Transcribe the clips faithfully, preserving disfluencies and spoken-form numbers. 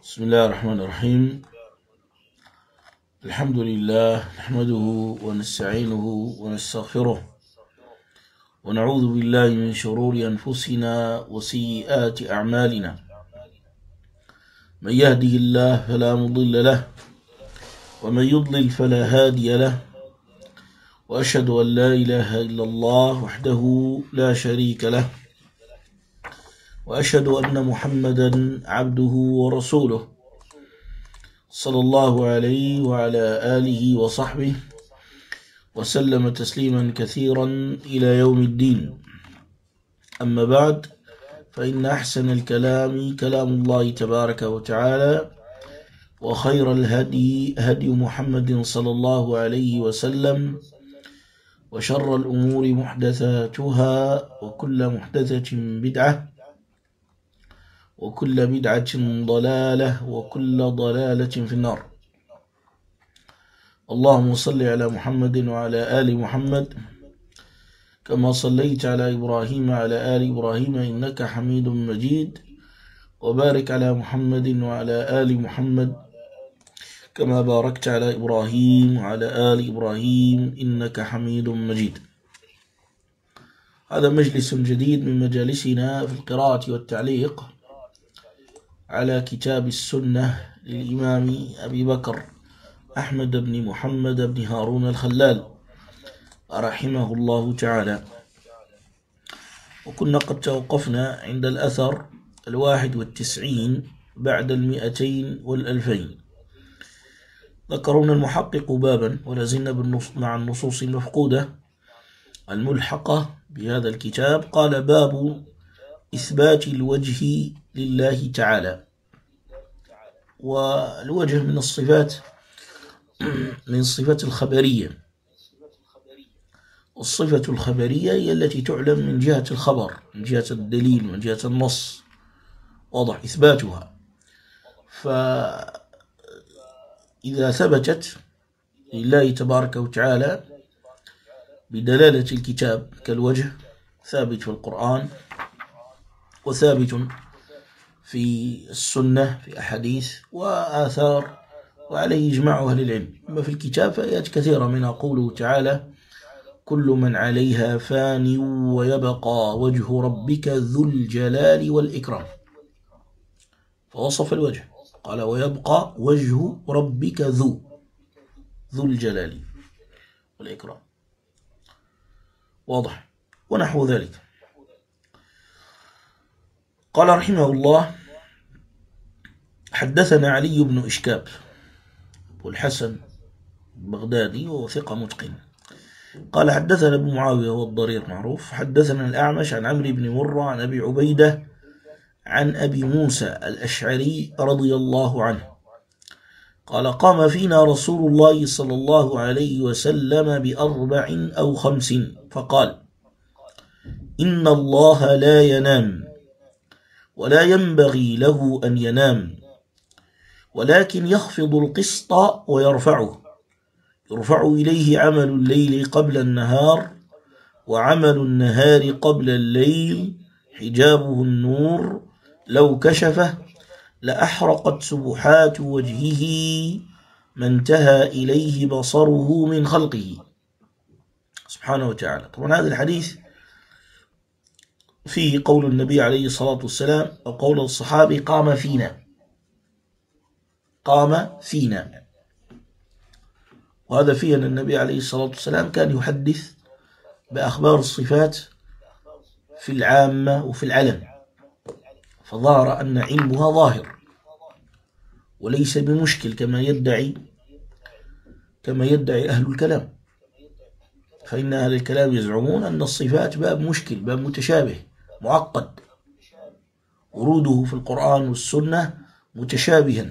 بسم الله الرحمن الرحيم. الحمد لله نحمده ونستعينه ونستغفره ونعوذ بالله من شرور أنفسنا وسيئات أعمالنا. من يهده الله فلا مضل له ومن يضلل فلا هادي له، وأشهد أن لا إله إلا الله وحده لا شريك له، وأشهد أن محمدا عبده ورسوله صلى الله عليه وعلى آله وصحبه وسلم تسليما كثيرا إلى يوم الدين. أما بعد، فإن أحسن الكلام كلام الله تبارك وتعالى، وخير الهدي هدي محمد صلى الله عليه وسلم، وشر الأمور محدثاتها، وكل محدثة بدعة، وكل بدعة ضلالة، وكل ضلالة في النار. اللهم صل على محمد وعلى آل محمد كما صليت على إبراهيم وعلى آل إبراهيم إنك حميد مجيد، وبارك على محمد وعلى آل محمد كما باركت على إبراهيم وعلى آل إبراهيم إنك حميد مجيد. هذا مجلس جديد من مجالسنا في القراءة والتعليق على كتاب السنة للإمام أبي بكر أحمد بن محمد بن هارون الخلال رحمه الله تعالى. وكنا قد توقفنا عند الأثر الواحد والتسعين بعد المئتين والألفين. ذكرنا المحقق بابا، ولازلنا مع النصوص المفقودة الملحقة بهذا الكتاب. قال: باب إثبات الوجه لله تعالى. والوجه من الصفات من الصفات الخبرية، والصفة الخبرية هي التي تعلم من جهة الخبر، من جهة الدليل، من جهة النص، واضح إثباتها. فإذا ثبتت لله تبارك وتعالى بدلالة الكتاب كالوجه، ثابت في القرآن وثابت في السنة في أحاديث وآثار، وعليه إجماع أهل العلم. أما في الكتاب فآيات كثيرة، منها قوله تعالى: كل من عليها فان ويبقى وجه ربك ذو الجلال والإكرام. فوصف الوجه، قال: ويبقى وجه ربك ذو ذو الجلال والإكرام، واضح، ونحو ذلك. قال رحمه الله: حدثنا علي بن إشكاب والحسن البغدادي وهو ثقة متقن. قال: حدثنا ابن معاوية والضرير معروف. حدثنا الأعمش عن عمرو بن مرة عن أبي عبيدة عن أبي موسى الأشعري رضي الله عنه قال: قام فينا رسول الله صلى الله عليه وسلم بأربع أو خمس فقال: إن الله لا ينام ولا ينبغي له أن ينام، ولكن يخفض القسط ويرفعه، يرفع إليه عمل الليل قبل النهار، وعمل النهار قبل الليل، حجابه النور، لو كشفه لأحرقت سبحات وجهه ما انتهى إليه بصره من خلقه سبحانه وتعالى. طبعا هذا الحديث فيه قول النبي عليه الصلاة والسلام أو قول الصحابي: قام فينا، قام فينا. وهذا فيه أن النبي عليه الصلاة والسلام كان يحدث بأخبار الصفات في العامة وفي العلم، فظهر أن علمها ظاهر وليس بمشكل كما يدعي كما يدعي أهل الكلام. فإن أهل الكلام يزعمون أن الصفات باب مشكل، باب متشابه معقد، وروده في القرآن والسنة متشابها،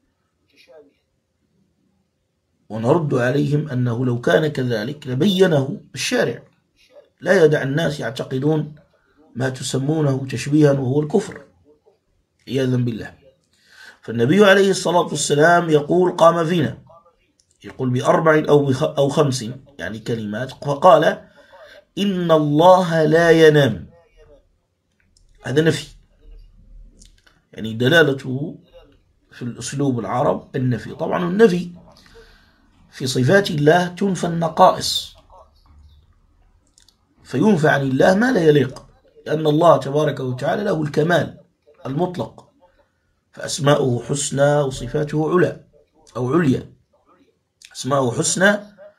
ونرد عليهم أنه لو كان كذلك لبينه الشارع، لا يدع الناس يعتقدون ما تسمونه تشبيها وهو الكفر عياذا بالله. فالنبي عليه الصلاة والسلام يقول: قام فينا، يقول بأربع أو أو خمس يعني كلمات، فقال: إن الله لا ينام. هذا نفي، يعني دلالته في الأسلوب العرب النفي. طبعا النفي في صفات الله تنفى النقائص، فينفى عن الله ما لا يليق، لأن الله تبارك وتعالى له الكمال المطلق، فأسماؤه حسنى وصفاته علا أو عليا. أسماؤه حسنى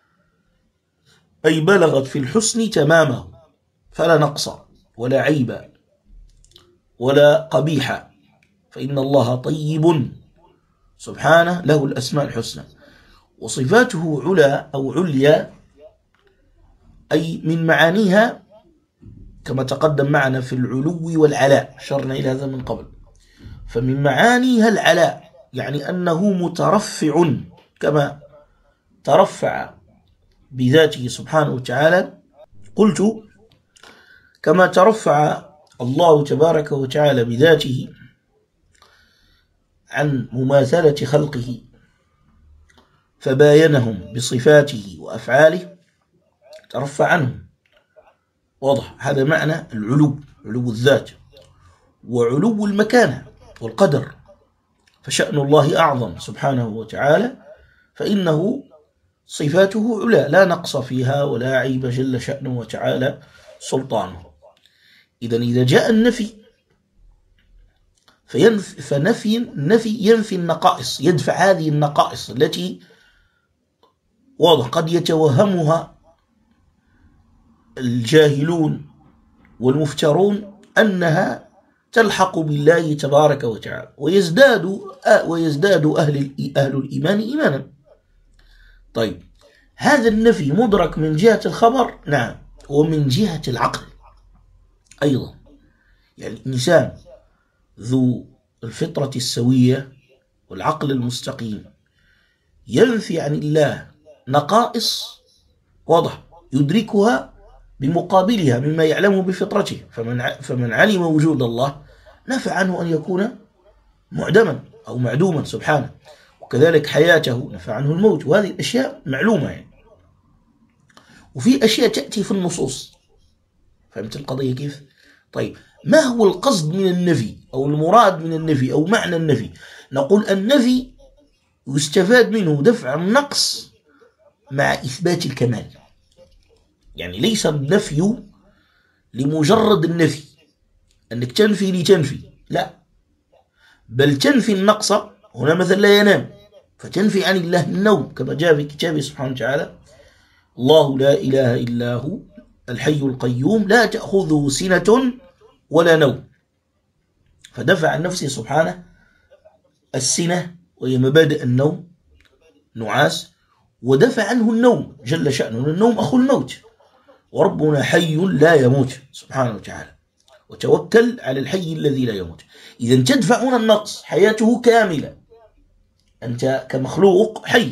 أي بلغت في الحسن تمامه، فلا نقص ولا عيب ولا قبيح، فإن الله طيب سبحانه له الأسماء الحسنى. وصفاته علا أو عليا أي من معانيها كما تقدم معنا في العلو والعلاء، شرنا إلى هذا من قبل، فمن معانيها العلاء، يعني أنه مترفع كما ترفع بذاته سبحانه وتعالى. قلت كما ترفع الله تبارك وتعالى بذاته عن مماثلة خلقه فباينهم بصفاته وأفعاله، ترفع عنهم. واضح؟ هذا معنى العلو، علو الذات وعلو المكانة والقدر، فشأن الله أعظم سبحانه وتعالى، فإنه صفاته علا لا نقص فيها ولا عيب، جل شأنه وتعالى سلطانه. إذن إذا جاء النفي فينفي فنفي النفي ينفي النقائص، يدفع هذه النقائص التي واضح قد يتوهمها الجاهلون والمفترون أنها تلحق بالله تبارك وتعالى، ويزداد ويزداد أهل أهل الإيمان إيمانا. طيب، هذا النفي مدرك من جهة الخبر، نعم، ومن جهة العقل أيضا. يعني الإنسان ذو الفطرة السوية والعقل المستقيم ينفي عن الله نقائص واضح يدركها بمقابلها مما يعلمه بفطرته، فمن فمن علم وجود الله نفى عنه أن يكون معدما أو معدوما سبحانه، وكذلك حياته نفى عنه الموت، وهذه الأشياء معلومة يعني. وفي أشياء تأتي في النصوص، فهمت القضية كيف؟ طيب، ما هو القصد من النفي أو المراد من النفي أو معنى النفي؟ نقول النفي يستفاد منه دفع النقص مع إثبات الكمال. يعني ليس النفي لمجرد النفي، أنك تنفي لتنفي، لا، بل تنفي النقص. هنا مثلا لا ينام، فتنفي عن الله النوم كما جاء في كتابه سبحانه وتعالى: الله لا إله إلا هو الحي القيوم لا تأخذه سنة ولا نوم، فدفع عن نفسه سبحانه السنة وهي مبادئ النوم نعاس، ودفع عنه النوم جل شأنه، النوم أخو الموت، وربنا حي لا يموت سبحانه وتعالى، وتوكل على الحي الذي لا يموت. إذا تدفع هنا النقص، حياته كاملة، أنت كمخلوق حي،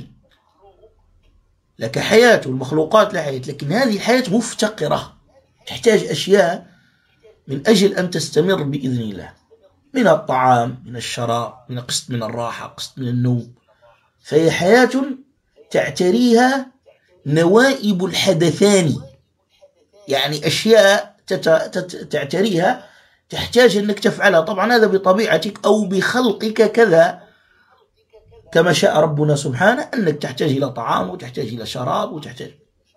لك حياة، والمخلوقات لا حياة، لكن هذه الحياة مفتقرة، تحتاج أشياء من أجل أن تستمر بإذن الله، من الطعام، من الشراب، من قسط من الراحة، قسط من النوم. فهي حياة تعتريها نوائب الحدثان، يعني أشياء تعتريها تحتاج أنك تفعلها. طبعا هذا بطبيعتك أو بخلقك كذا، كما شاء ربنا سبحانه، أنك تحتاج إلى طعام وتحتاج إلى شراب وتحتاج،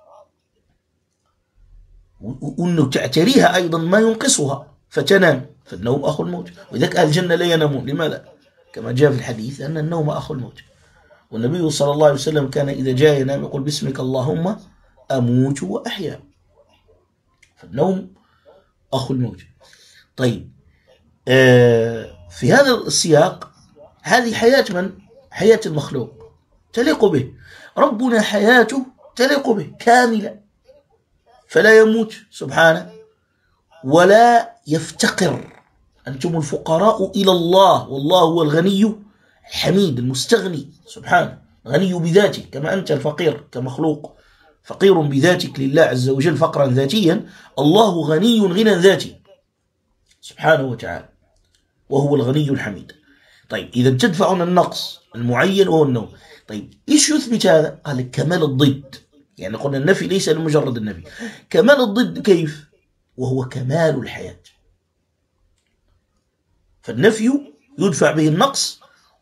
وأنه تعتريها أيضا ما ينقصها فتنام، فالنوم أخو الموت. وذلك أهل الجنة لا ينامون، لماذا؟ كما جاء في الحديث أن النوم أخو الموت، والنبي صلى الله عليه وسلم كان إذا جاء ينام يقول: باسمك اللهم أموت وأحيا، فالنوم أخو الموت. طيب، آه في هذا السياق هذه حياة من؟ حياة المخلوق تليق به، ربنا حياته تليق به كاملة، فلا يموت سبحانه ولا يفتقر. أنتم الفقراء إلى الله والله هو الغني الحميد المستغني سبحانه، غني بذاته، كما أنت الفقير كمخلوق فقير بذاتك لله عز وجل فقرا ذاتيا، الله غني غنى ذاتي سبحانه وتعالى، وهو الغني الحميد. طيب، إذا تدفعنا النقص المعين وهو النوم. طيب، إيش يثبت هذا؟ قال كمال الضد، يعني قلنا النفي ليس لمجرد النفي، كمال الضد كيف؟ وهو كمال الحياة. فالنفي يدفع به النقص،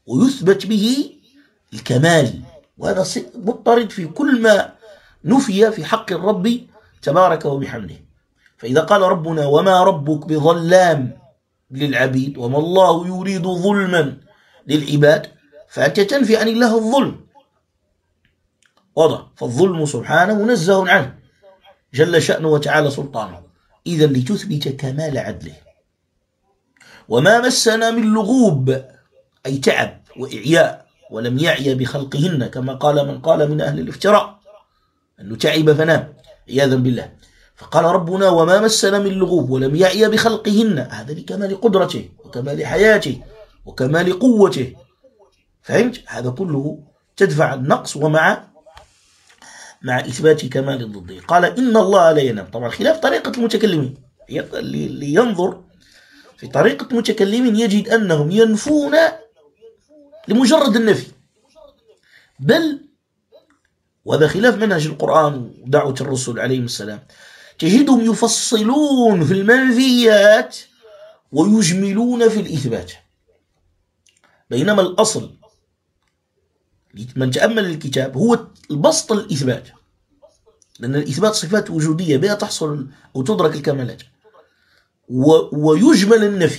ويثبت به الكمال، وهذا مضطرد في كل ما نفي في حق الرب تبارك وبحمده. فإذا قال ربنا وما ربك بظلام للعبيد وما الله يريد ظلما للعباد، فأنت تنفي عن الله الظلم، واضح؟ فالظلم سبحانه منزه عنه جل شأنه وتعالى سلطانه، إذا لتثبت كمال عدله. وما مسنا من لغوب أي تعب وإعياء، ولم يعي بخلقهن كما قال من قال من أهل الافتراء أنه تعب فنام عياذا بالله. فقال ربنا وما مسنا من لغوب ولم يعي بخلقهن، هذا لكمال قدرته وكمال حياته وكمال قوته، فهمت؟ هذا كله تدفع النقص ومع مع إثبات كمال الضدين. قال إن الله لا ينام، طبعا خلاف طريقة المتكلمين. اللي ينظر في طريقة المتكلمين يجد أنهم ينفون لمجرد النفي، بل وهذا خلاف منهج القرآن ودعوة الرسل عليهم السلام، تجدهم يفصلون في المنفيات ويجملون في الإثبات، بينما الأصل من تأمل الكتاب هو البسط الإثبات، لأن الإثبات صفات وجودية بها تحصل أو تدرك الكمالات، ويجمل النفي،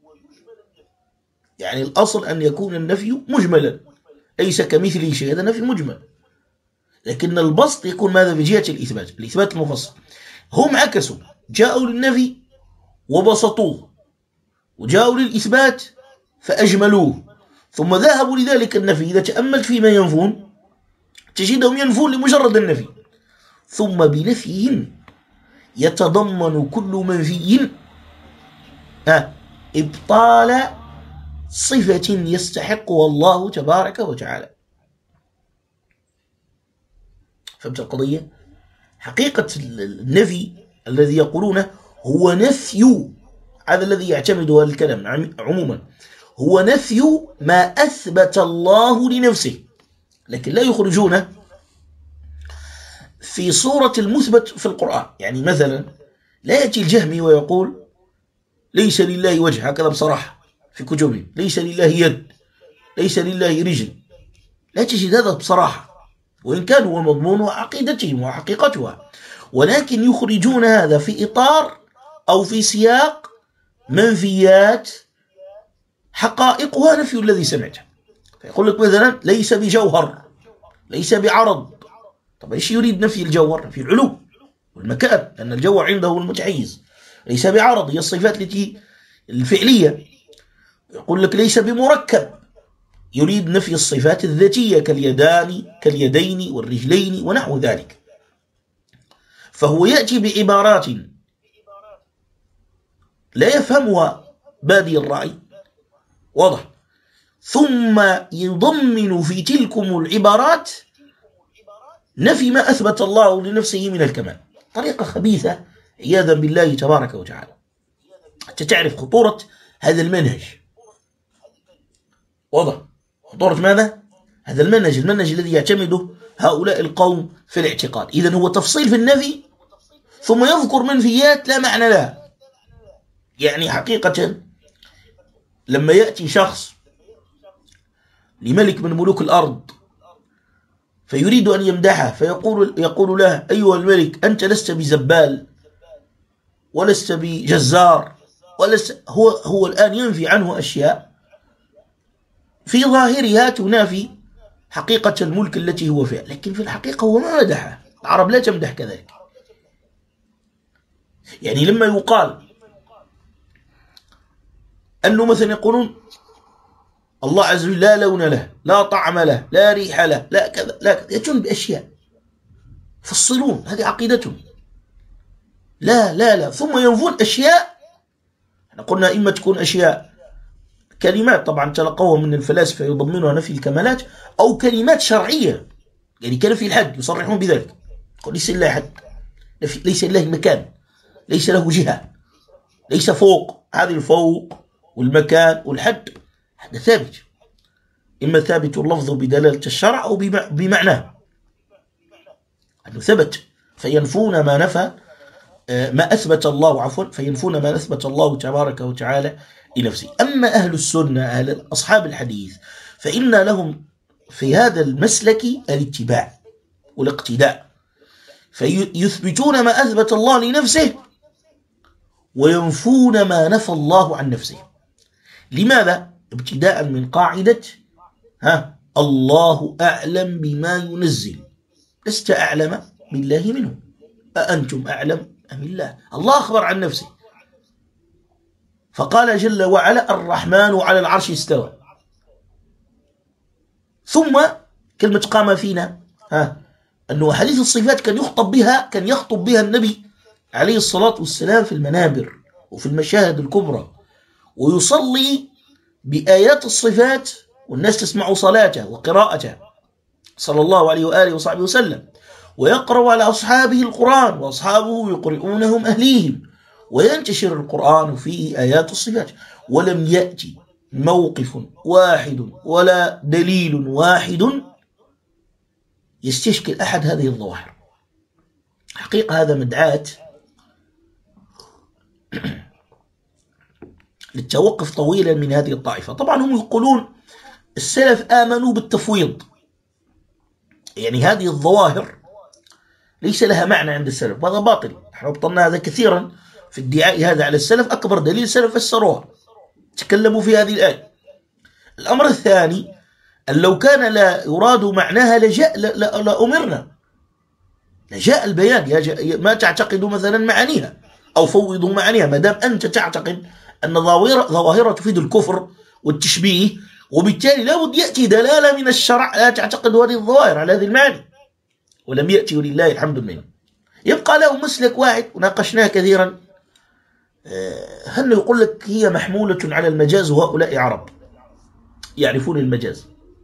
يعني الأصل أن يكون النفي مجملا ليس كمثله شيء، هذا نفي مجمل، لكن البسط يكون ماذا في جهة الإثبات، الإثبات المفصل. هم عكسوا، جاءوا للنفي وبسطوه، وجاءوا للإثبات فأجملوه، ثم ذهبوا لذلك النفي. إذا تأملت فيما ينفون تجدهم ينفون لمجرد النفي، ثم بنفيهم يتضمن كل منفي إبطال صفة يستحقها الله تبارك وتعالى. فهمت القضية؟ حقيقة النفي الذي يقولونه هو نفي، هذا الذي يعتمد هذا الكلام عموما، هو نفي ما أثبت الله لنفسه، لكن لا يخرجونه في صورة المثبت في القرآن. يعني مثلا لا يأتي الجهمي ويقول ليس لله وجه، هكذا بصراحة في كتبه، ليس لله يد، ليس لله رجل، لا تجد هذا بصراحة، وإن كان هو مضمون عقيدتهم وحقيقتها، ولكن يخرجون هذا في إطار أو في سياق منفيات حقائقها نفي الذي سمعته. فيقول لك مثلا ليس بجوهر، ليس بعرض. طب ايش يريد نفي الجوهر؟ نفي العلو والمكان، لأن الجوهر عنده المتحيز. ليس بعرض هي الصفات التي الفعلية. يقول لك ليس بمركب، يريد نفي الصفات الذاتية كاليدان كاليدين والرجلين ونحو ذلك. فهو يأتي بعبارات لا يفهمها بادي الرأي، واضح، ثم يضمن في تلكم العبارات نفي ما أثبت الله لنفسه من الكمال. طريقة خبيثة عياذا بالله تبارك وتعالى. حتى تعرف خطورة هذا المنهج، واضح، خطورة ماذا؟ هذا المنهج، المنهج الذي يعتمده هؤلاء القوم في الاعتقاد. إذن هو تفصيل في النفي ثم يذكر منفيات لا معنى لها. يعني حقيقة لما يأتي شخص لملك من ملوك الأرض فيريد أن يمدحه، فيقول يقول له أيها الملك أنت لست بزبال ولست بجزار ولست، هو هو الآن ينفي عنه أشياء في ظاهرها تنافي حقيقة الملك التي هو فيها، لكن في الحقيقة هو ما مدحه. العرب لا تمدح كذلك. يعني لما يقال أنه مثلا يقولون الله عز وجل لا لون له، لا طعم له، لا ريح له، لا كذا لا كذا، يأتون بأشياء يفصلون، هذه عقيدتهم. لا لا لا ثم ينفون أشياء. احنا قلنا إما تكون أشياء كلمات طبعا تلقوها من الفلاسفة يضمنها نفي الكمالات، أو كلمات شرعية، يعني كنفي الحد يصرحون بذلك، يقول ليس لله حد، ليس لله مكان، ليس له جهة، ليس فوق. هذه الفوق والمكان والحد هذا ثابت، إما ثابت اللفظ بدلالة الشرع أو بمعناه، أنه ثبت. فينفون ما نفى ما أثبت الله، عفوا فينفون ما أثبت الله تبارك وتعالى لنفسه. أما أهل السنة، أهل أصحاب الحديث، فإن لهم في هذا المسلك الاتباع والاقتداء، فيثبتون ما أثبت الله لنفسه وينفون ما نفى الله عن نفسه. لماذا؟ ابتداء من قاعدة ها الله أعلم بما ينزل، لست أعلم بالله منه، أأنتم أعلم أم الله؟ الله أخبر عن نفسه فقال جل وعلا الرحمن على العرش استوى. ثم كلمة قام فينا ها أنه حديث الصفات كان يخطب بها كان يخطب بها النبي عليه الصلاة والسلام في المنابر وفي المشاهد الكبرى، ويصلي بآيات الصفات والناس تسمع صلاته وقراءته صلى الله عليه وآله وصحبه وسلم، ويقرأ على أصحابه القرآن وأصحابه يقرؤونهم أهليهم، وينتشر القرآن فيه آيات الصفات. ولم يأتي موقف واحد ولا دليل واحد يستشكل أحد هذه الظواهر. حقيقة هذا مدعاة للتوقف طويلا من هذه الطائفة. طبعا هم يقولون السلف آمنوا بالتفويض، يعني هذه الظواهر ليس لها معنى عند السلف، وهذا باطل. نحن ابطلنا هذا كثيرا في ادعاء هذا على السلف. أكبر دليل السلف فسروها، تكلموا في هذه الآية. الأمر الثاني أن لو كان لا يراد معناها لجاء لأمرنا، لجاء البيان يا ما تعتقدوا مثلا معانيها أو فوضوا معانيها. ما دام أنت تعتقد أن ظواهرها تفيد الكفر والتشبيه، وبالتالي لابد يأتي دلالة من الشرع لا تعتقد هذه الظواهر على هذه المعاني، ولم يأتي ولله الحمد منه. يبقى له مسلك واحد وناقشناه كثيرا، هل يقول لك هي محمولة على المجاز وهؤلاء عرب يعرفون المجاز،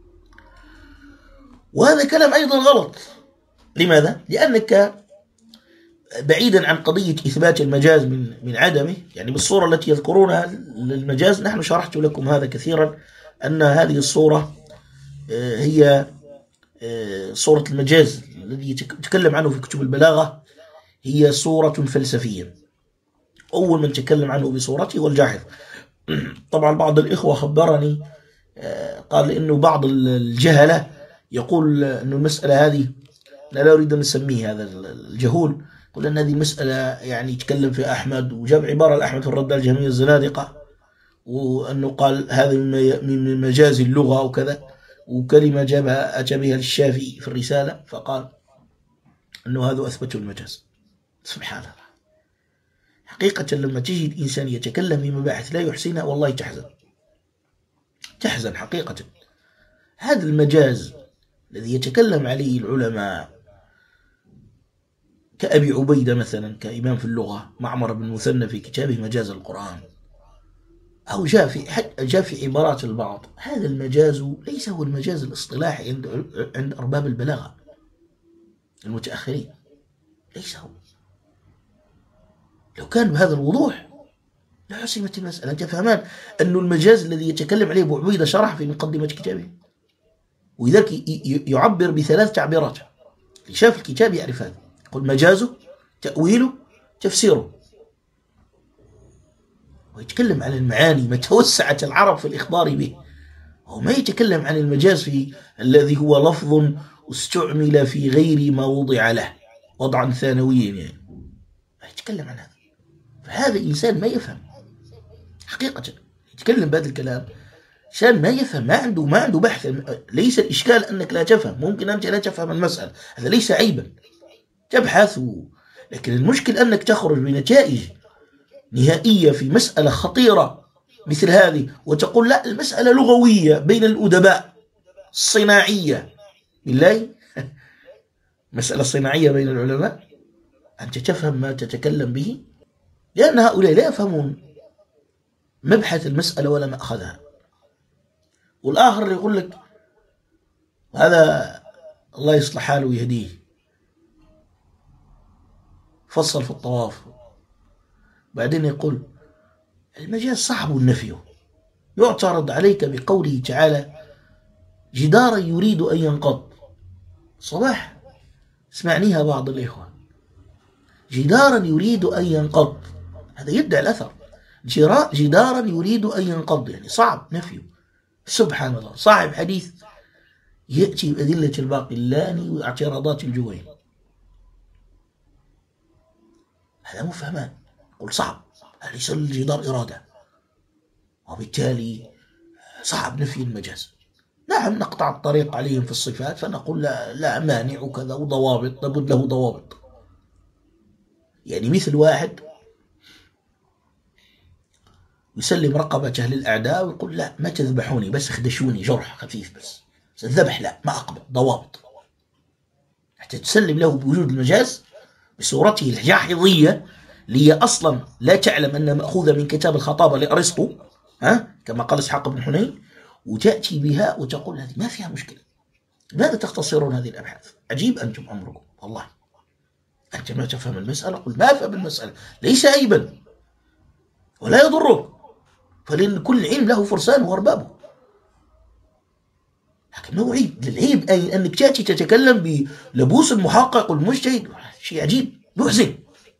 وهذا كلام أيضا غلط. لماذا؟ لأنك بعيدا عن قضية إثبات المجاز من من عدمه، يعني بالصورة التي يذكرونها للمجاز نحن شرحت لكم هذا كثيرا، أن هذه الصورة هي صورة المجاز الذي يتكلم عنه في كتب البلاغة، هي صورة فلسفية. أول من تكلم عنه بصورته هو الجاحظ. طبعا بعض الإخوة خبرني قال إنه بعض الجهلة يقول أن المسألة هذه، لا, لا أريد أن نسميه هذا الجهول، يقول أن هذه مسألة يعني يتكلم في أحمد، وجاب عبارة لأحمد في الرد على الجهمية الزنادقة، وأنه قال هذا من مجاز اللغة وكذا، وكلمة جابها أتى بها للشافعي في الرسالة فقال أنه هذا أثبته المجاز. سبحان الله. حقيقة لما تجد إنسان يتكلم في مباحث لا يحسنها والله تحزن تحزن حقيقة. هذا المجاز الذي يتكلم عليه العلماء كأبي عبيدة مثلا كإمام في اللغة، معمر بن مثنى في كتابه مجاز القرآن، أو جاء في جاء في عبارات البعض، هذا المجاز ليس هو المجاز الاصطلاحي عند عند أرباب البلاغة المتأخرين، ليس هو. لو كان بهذا الوضوح لحسمت المسألة. أنت فهمان أن المجاز الذي يتكلم عليه أبو عبيدة شرح في مقدمة كتابه، ولذلك يعبر بثلاث تعبيرات. اللي شاف الكتاب يعرف هذا، يقول مجازه، تأويله، تفسيره، ويتكلم عن المعاني ما توسعت العرب في الإخبار به. هو ما يتكلم عن المجاز في الذي هو لفظ استعمل في غير ما وضع له وضعا ثانويا، يعني ما يتكلم عن هذا. فهذا إنسان ما يفهم حقيقة، يتكلم بهذا الكلام إنسان ما يفهم، ما عنده ما عنده بحث. ليس الإشكال أنك لا تفهم، ممكن أنت لا تفهم المسألة، هذا ليس عيبا، تبحث. لكن المشكل أنك تخرج بنتائج نهائية في مسألة خطيرة مثل هذه وتقول لا المسألة لغوية بين الأدباء صناعية. بالله مسألة صناعية بين العلماء، أنت تفهم ما تتكلم به، لأن هؤلاء لا يفهمون مبحث المسألة ولا مأخذها. والآخر يقول لك هذا الله يصلح حاله ويهديه، فصل في الطواف، بعدين يقول المجاز صعب النفي، يعترض عليك بقوله تعالى جدارا يريد أن ينقض. صباح اسمعنيها بعض الإخوة، جدارا يريد أن ينقض، هذا يدعي الأثر، جدارا يريد أن ينقض، يعني صعب نفيه. سبحان الله، صاحب حديث يأتي بأدلة الباقلاني واعتراضات الجويني، هذا مفهمان. قل صعب، ليس للجدار إرادة، وبالتالي صعب نفي المجاز. نعم نقطع الطريق عليهم في الصفات فنقول لا, لا مانع وكذا وضوابط، لابد له ضوابط. يعني مثل واحد يسلم رقبته للأعداء ويقول لا ما تذبحوني بس اخدشوني جرح خفيف بس، الذبح لا، ما أقبل، ضوابط. حتى تسلم له بوجود المجاز بصورته الجاحظية اللي هي أصلا لا تعلم أنها مأخوذة من كتاب الخطابة لأرسطو، ها كما قال إسحاق بن حنين، وتأتي بها وتقول هذه ما فيها مشكلة. لماذا تختصرون هذه الأبحاث؟ عجيب أنتم أمركم، والله أنت ما تفهم المسألة. قل ما أفهم المسألة، ليس عيبا ولا يضرك، فلأن كل علم له فرسانه وأربابه، لكن هو عيب. للعيب أي أنك تأتي تتكلم بلبوس المحقق والمجتهد، شيء عجيب يحزن.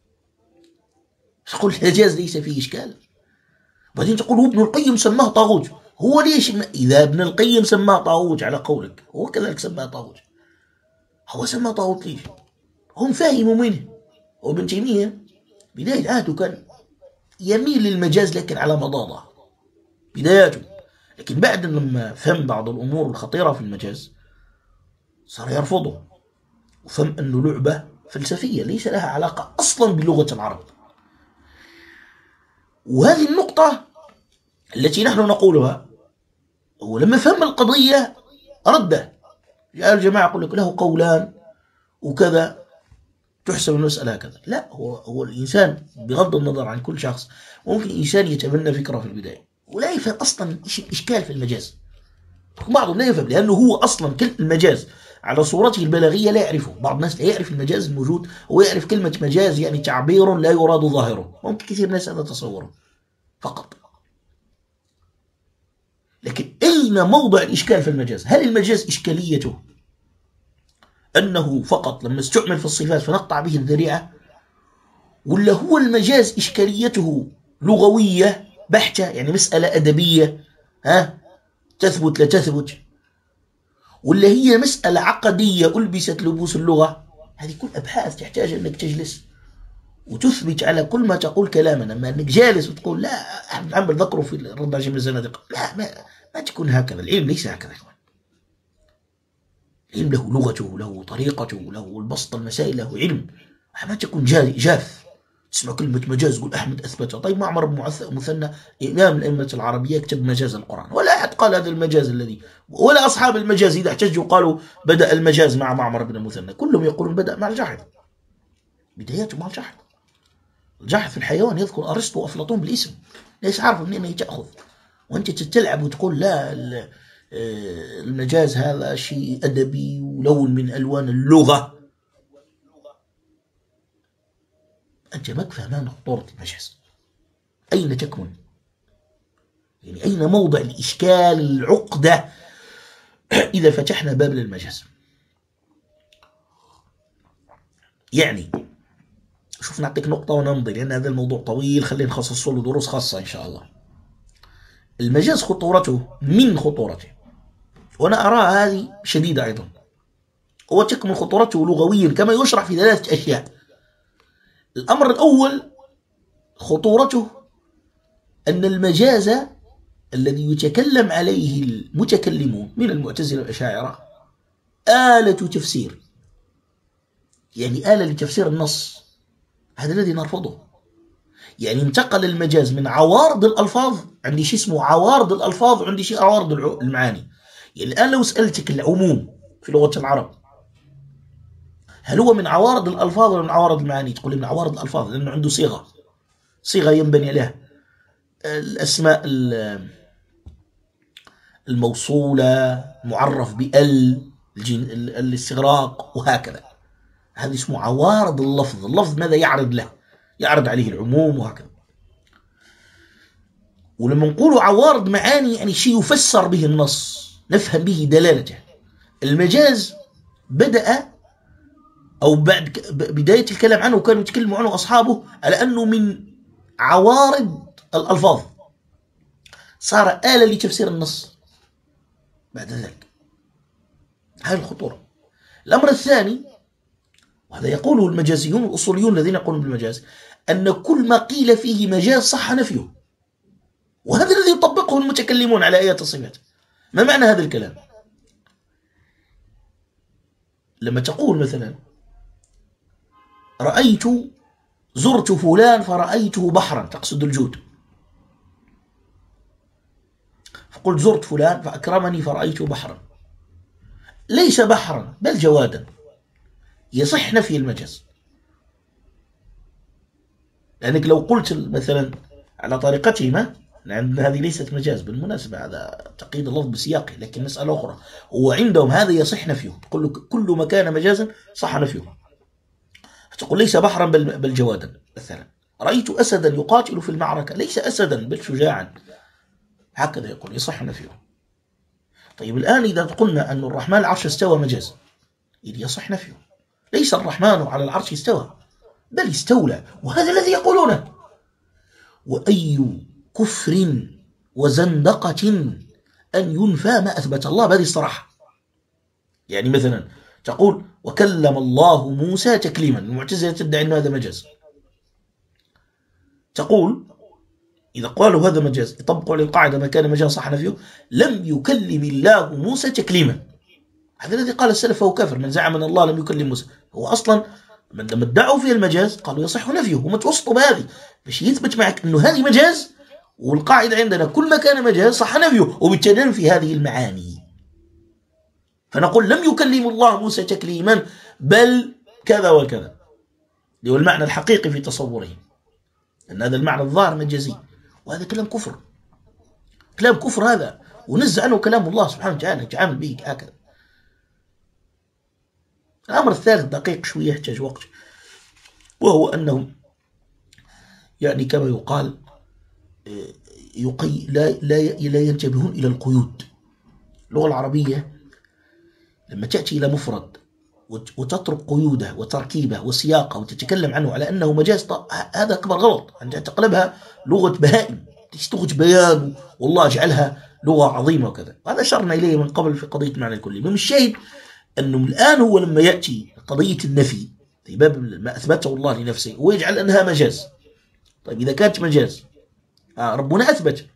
تقول الإعجاز ليس فيه إشكال، بعدين تقول ابن القيم سماه طاغوت. هو ليش إذا ابن القيم سماه طاغوت على قولك، هو كذلك سماه طاغوت. هو سماه طاغوت ليش؟ هم فاهموا منه. وابن تيمية بداية عهده كان يميل للمجاز لكن على مضاضة بداياته، لكن بعد لما فهم بعض الأمور الخطيرة في المجاز صار يرفضه، وفهم أنه لعبة فلسفية ليس لها علاقة أصلا بلغة العرب. وهذه النقطة التي نحن نقولها، هو لما فهم القضية رده. جاء الجماعة يقول لك له قولان وكذا تحسب المسألة هكذا. لا، هو هو الإنسان بغض النظر عن كل شخص ممكن إنسان يتبنى فكرة في البداية ولا يفهم أصلا إشكال في المجاز. بعضهم لا يفهم لأنه هو أصلا كل المجاز على صورته البلاغية لا يعرفه. بعض الناس لا يعرف المجاز الموجود، هو يعرف كلمة مجاز يعني تعبير لا يراد ظاهره. ممكن كثير من الناس هذا تصوره فقط. لكن أين موضع الإشكال في المجاز؟ هل المجاز إشكاليته أنه فقط لما استعمل في الصفات فنقطع به الذريعة، ولا هو المجاز إشكاليته لغوية بحتة، يعني مسألة أدبية ها تثبت لا تثبت، ولا هي مسألة عقدية ألبست لبوس اللغة؟ هذه كل أبحاث تحتاج أنك تجلس وتثبت على كل ما تقول كلاما. أما أنك جالس وتقول لا أحمد حنبل ذكره في الرد على جميع الزنادقة، لا ما, ما تكون هكذا. العلم ليس هكذا يا إخوان. العلم له لغته، له طريقته، له البسط المسائل، له علم. ما تكون جاف تسمع كلمة مجاز قول أحمد أثبتها. طيب معمر بن مثنى إمام الأئمة العربية كتب مجاز القرآن، ولا أحد قال هذا المجاز الذي، ولا أصحاب المجاز إذا احتجوا قالوا بدأ المجاز مع معمر بن مثنى، كلهم يقولون بدأ مع الجاحظ، بداياته مع الجاحظ. الجاحظ في الحيوان يذكر أرسطو وأفلاطون بالاسم، ليس عارف منين تأخذ، وأنت تتلعب وتقول لا المجاز هذا شيء أدبي ولون من ألوان اللغة. أنت ما فهمان خطورة المجاز أين تكمن، يعني أين موضع الإشكال العقدة إذا فتحنا باب للمجاز. يعني شوف نعطيك نقطة ونمضي لأن هذا الموضوع طويل، خلينا نخصص له دروس خاصة إن شاء الله. المجاز خطورته من خطورته، وأنا أرى هذه شديدة أيضا، وتكمن خطورته لغويا كما يشرح في ثلاثة أشياء. الأمر الأول خطورته أن المجاز الذي يتكلم عليه المتكلمون من المعتزلة والأشاعرة آلة تفسير، يعني آلة لتفسير النص، هذا الذي نرفضه. يعني انتقل المجاز من عوارض الألفاظ، عندي شيء اسمه عوارض الألفاظ وعندي شيء عوارض المعاني. يعني الآن لو سألتك العموم في لغة العرب هل هو من عوارض الألفاظ ولا من عوارض المعاني؟ تقول لي من عوارض الألفاظ لأنه عنده صيغة صيغة ينبني عليها الأسماء الموصولة معرف بال الاستغراق وهكذا، هذا اسمه عوارض اللفظ. اللفظ ماذا يعرض له؟ يعرض عليه العموم وهكذا. ولما نقول عوارض معاني يعني شيء يفسر به النص نفهم به دلالته. المجاز بدأ أو بعد بداية الكلام عنه كانوا يتكلموا عنه أصحابه على أنه من عوارض الألفاظ، صار آلة لتفسير النص. بعد ذلك. هذه الخطورة. الأمر الثاني، وهذا يقوله المجازيون الأصوليون الذين يقولون بالمجاز، أن كل ما قيل فيه مجاز صح نفيه، وهذا الذي يطبقه المتكلمون على آيات الصفات. ما معنى هذا الكلام؟ لما تقول مثلا رأيت زرت فلان فرأيته بحرا، تقصد الجود، فقلت زرت فلان فأكرمني فرأيته بحرا، ليس بحرا بل جوادا، يصح نفي المجاز. لأنك لو قلت مثلا على طريقتهما، لأن هذه ليست مجاز بالمناسبة، هذا تقييد اللفظ بسياقه، لكن مسألة أخرى، هو عندهم هذا يصح نفيه، تقول كل ما كان مجازا صح نفيه. تقول ليس بحرا بل, بل جوادا. مثلا رأيت أسدا يقاتل في المعركة، ليس أسدا بل شجاعا، هكذا يقول يصح نفيه. طيب الآن إذا قلنا أن الرحمن العرش استوى مجاز، يصح نفيه. ليس الرحمن على العرش استوى بل استولى، وهذا الذي يقولونه. وأي كفر وزندقة أن ينفى ما أثبت الله بهذه الصراحة. يعني مثلا تقول وكلم الله موسى تكليما، المعتزلة تدعي أن هذا مجاز. تقول إذا قالوا هذا مجاز يطبقوا على القاعدة ما كان مجاز صح نفيه، لم يكلم الله موسى تكليما، هذا الذي قال السلف فهو كافر. من زعم أن الله لم يكلم موسى، هو أصلا من لما ادعوا فيه المجاز قالوا يصح نفيه، هم توسطوا بهذه باش يثبت معك أنه هذه مجاز، والقاعدة عندنا كل ما كان مجاز صح نفيه، وبالتالي ننفي هذه المعاني. فنقول لم يكلم الله موسى تكليما بل كذا وكذا، اللي هو المعنى الحقيقي في تصوره، أن هذا المعنى الظاهر مجازي، وهذا كلام كفر، كلام كفر هذا، ونزع عنه كلام الله سبحانه وتعالى يتعامل به هكذا. الأمر الثالث دقيق شوية يحتاج وقت، وهو أنهم يعني كما يقال يقي لا, لا, لا ينتبهون إلى القيود. اللغة العربية لما تأتي إلى مفرد وتترك قيوده وتركيبه وسياقه وتتكلم عنه على أنه مجاز، هذا أكبر غلط. أنت تقلبها لغة بهائم، تشتغل بيان والله اجعلها لغة عظيمة وكذا. هذا أشرنا إليه من قبل في قضية معنى الكلي. من الشاهد أنه الآن هو لما يأتي قضية النفي في باب ما أثبته الله لنفسه ويجعل أنها مجاز. طيب إذا كانت مجاز، آه ربنا أثبت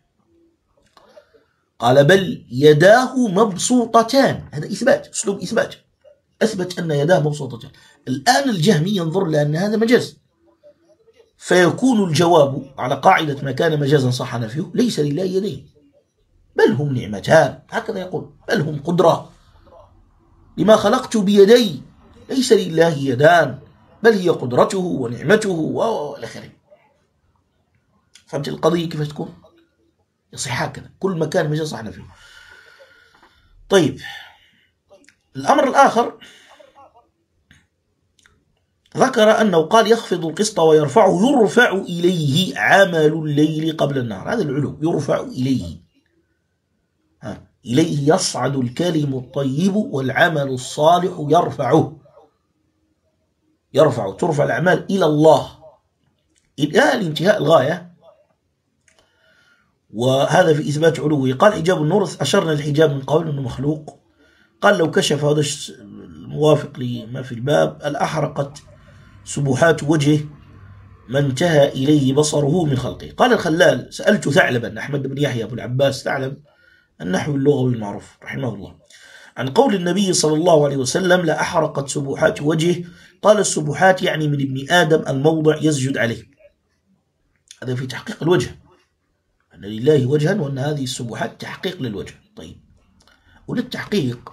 قال بل يداه مبسوطتان، هذا إثبات، أسلوب إثبات، أثبت أن يداه مبسوطتان. الآن الجهمي ينظر لأن هذا مجاز، فيكون الجواب على قاعدة ما كان مجازا صح نفيه ليس لله يدين بل هم نعمتان، هكذا يقول، بل هم قدرة، لما خلقت بيدي ليس لله يدان بل هي قدرته ونعمته والآخرين. فهمت القضية كيف تكون؟ يصح هكذا كل ما كان مجاز صح نفيه. طيب الأمر الآخر ذكر أنه قال يخفض القسط ويرفعه، يرفع إليه عمل الليل قبل النهار، هذا العلو، يرفع إليه، ها. إليه يصعد الكلم الطيب والعمل الصالح يرفعه، يرفع ترفع الأعمال إلى الله إلى الانتهاء الغاية، وهذا في إثبات علوه. قال حجاب النور، أشرنا الحجاب من قول أنه مخلوق. قال لو كشف، هذا الموافق لما في الباب، الأحرقت سبحات وجهه ما انتهى إليه بصره من خلقه. قال الخلال سألت ثعلبا أحمد بن يحيى أبو العباس ثعلب النحو اللغوي المعروف رحمه الله عن قول النبي صلى الله عليه وسلم لا أحرقت سبحات وجهه، قال السبحات يعني من ابن آدم الموضع يسجد عليه، هذا في تحقيق الوجه، أن لله وجها وأن هذه السبحات تحقيق للوجه. طيب وللتحقيق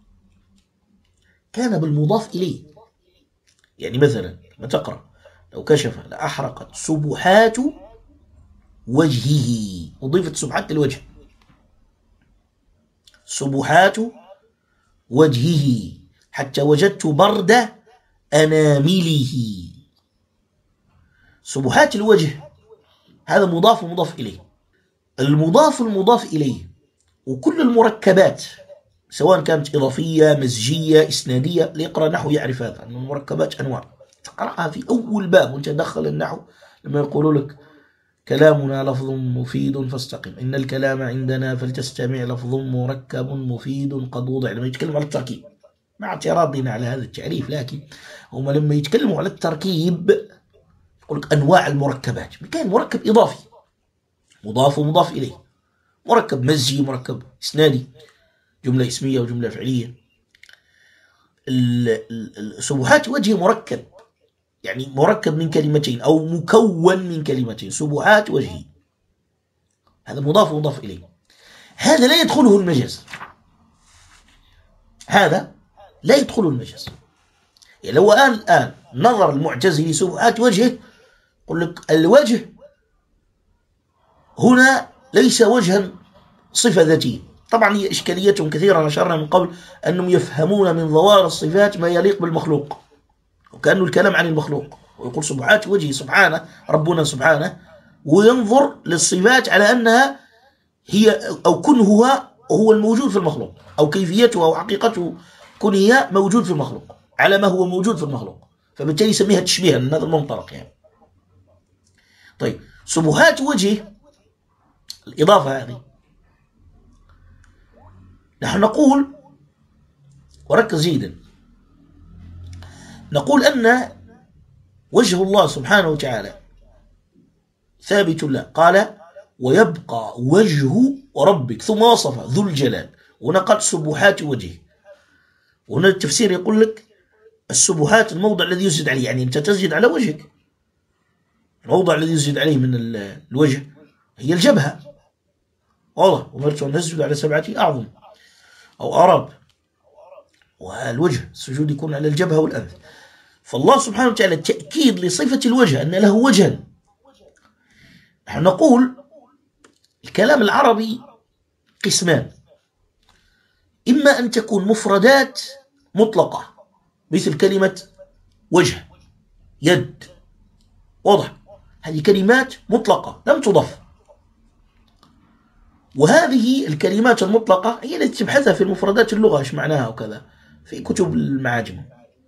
كان بالمضاف إليه، يعني مثلا ما تقرأ لو كشف لأحرقت سبحات وجهه، أضيفت سبحات للوجه، سبحات وجهه حتى وجدت برد أنامله، سبحات الوجه هذا مضاف ومضاف إليه. المضاف المضاف إليه وكل المركبات سواء كانت إضافية مزجية إسنادية، اللي يقرأ نحو يعرف هذا، أن المركبات أنواع، تقرأها في أول باب وانت دخل النحو لما يقولوا لك كلامنا لفظ مفيد فاستقم، إن الكلام عندنا فلتستمع لفظ مركب مفيد قد وضع. لما يتكلموا على التركيب مع اعتراضنا على هذا التعريف، لكن هم لما يتكلموا على التركيب يقول لك أنواع المركبات. كان مركب إضافي مضاف ومضاف إليه، مركب مزجي، مركب إسنادي، جملة اسمية وجملة فعلية. سبحات وجه مركب، يعني مركب من كلمتين أو مكون من كلمتين، سبحات وجهي، هذا مضاف ومضاف إليه. هذا لا يدخله المجاز، هذا لا يدخله المجاز. يعني لو الآن الآن نظر المعتزلي سبحات وجهه، يقول لك الوجه هنا ليس وجها صفة ذاتية. طبعا هي إشكاليتهم كثيرة، نشرنا من قبل أنهم يفهمون من ظواهر الصفات ما يليق بالمخلوق، وكأنه الكلام عن المخلوق، ويقول سبحات وجهه سبحانه، ربنا سبحانه، وينظر للصفات على أنها هي أو كنهها هو الموجود في المخلوق، أو كيفيته أو حقيقته كنهها موجود في المخلوق على ما هو موجود في المخلوق، فبالتالي يسميها تشبيها من هذا المنطلق يعني. طيب سبحات وجهه الإضافة هذه، نحن نقول وركز جيدا، نقول أن وجه الله سبحانه وتعالى ثابت له، قال ويبقى وجه ربك، ثم وصف ذو الجلال، ونقل سبحات وجهه. وهنا التفسير يقول لك السبحات الموضع الذي يسجد عليه، يعني أنت تسجد على وجهك، الموضع الذي يسجد عليه من الوجه هي الجبهة، والله أمرت أن نسجد على سبعة أعظم أو أراب، والوجه السجود يكون على الجبهة والأنف. فالله سبحانه وتعالى تأكيد لصفة الوجه أن له وجها. نحن نقول الكلام العربي قسمان، إما أن تكون مفردات مطلقة مثل كلمة وجه، يد، واضح، هذه كلمات مطلقة لم تضف، وهذه الكلمات المطلقة هي التي تبحثها في المفردات اللغة إيش معناها وكذا في كتب المعاجم.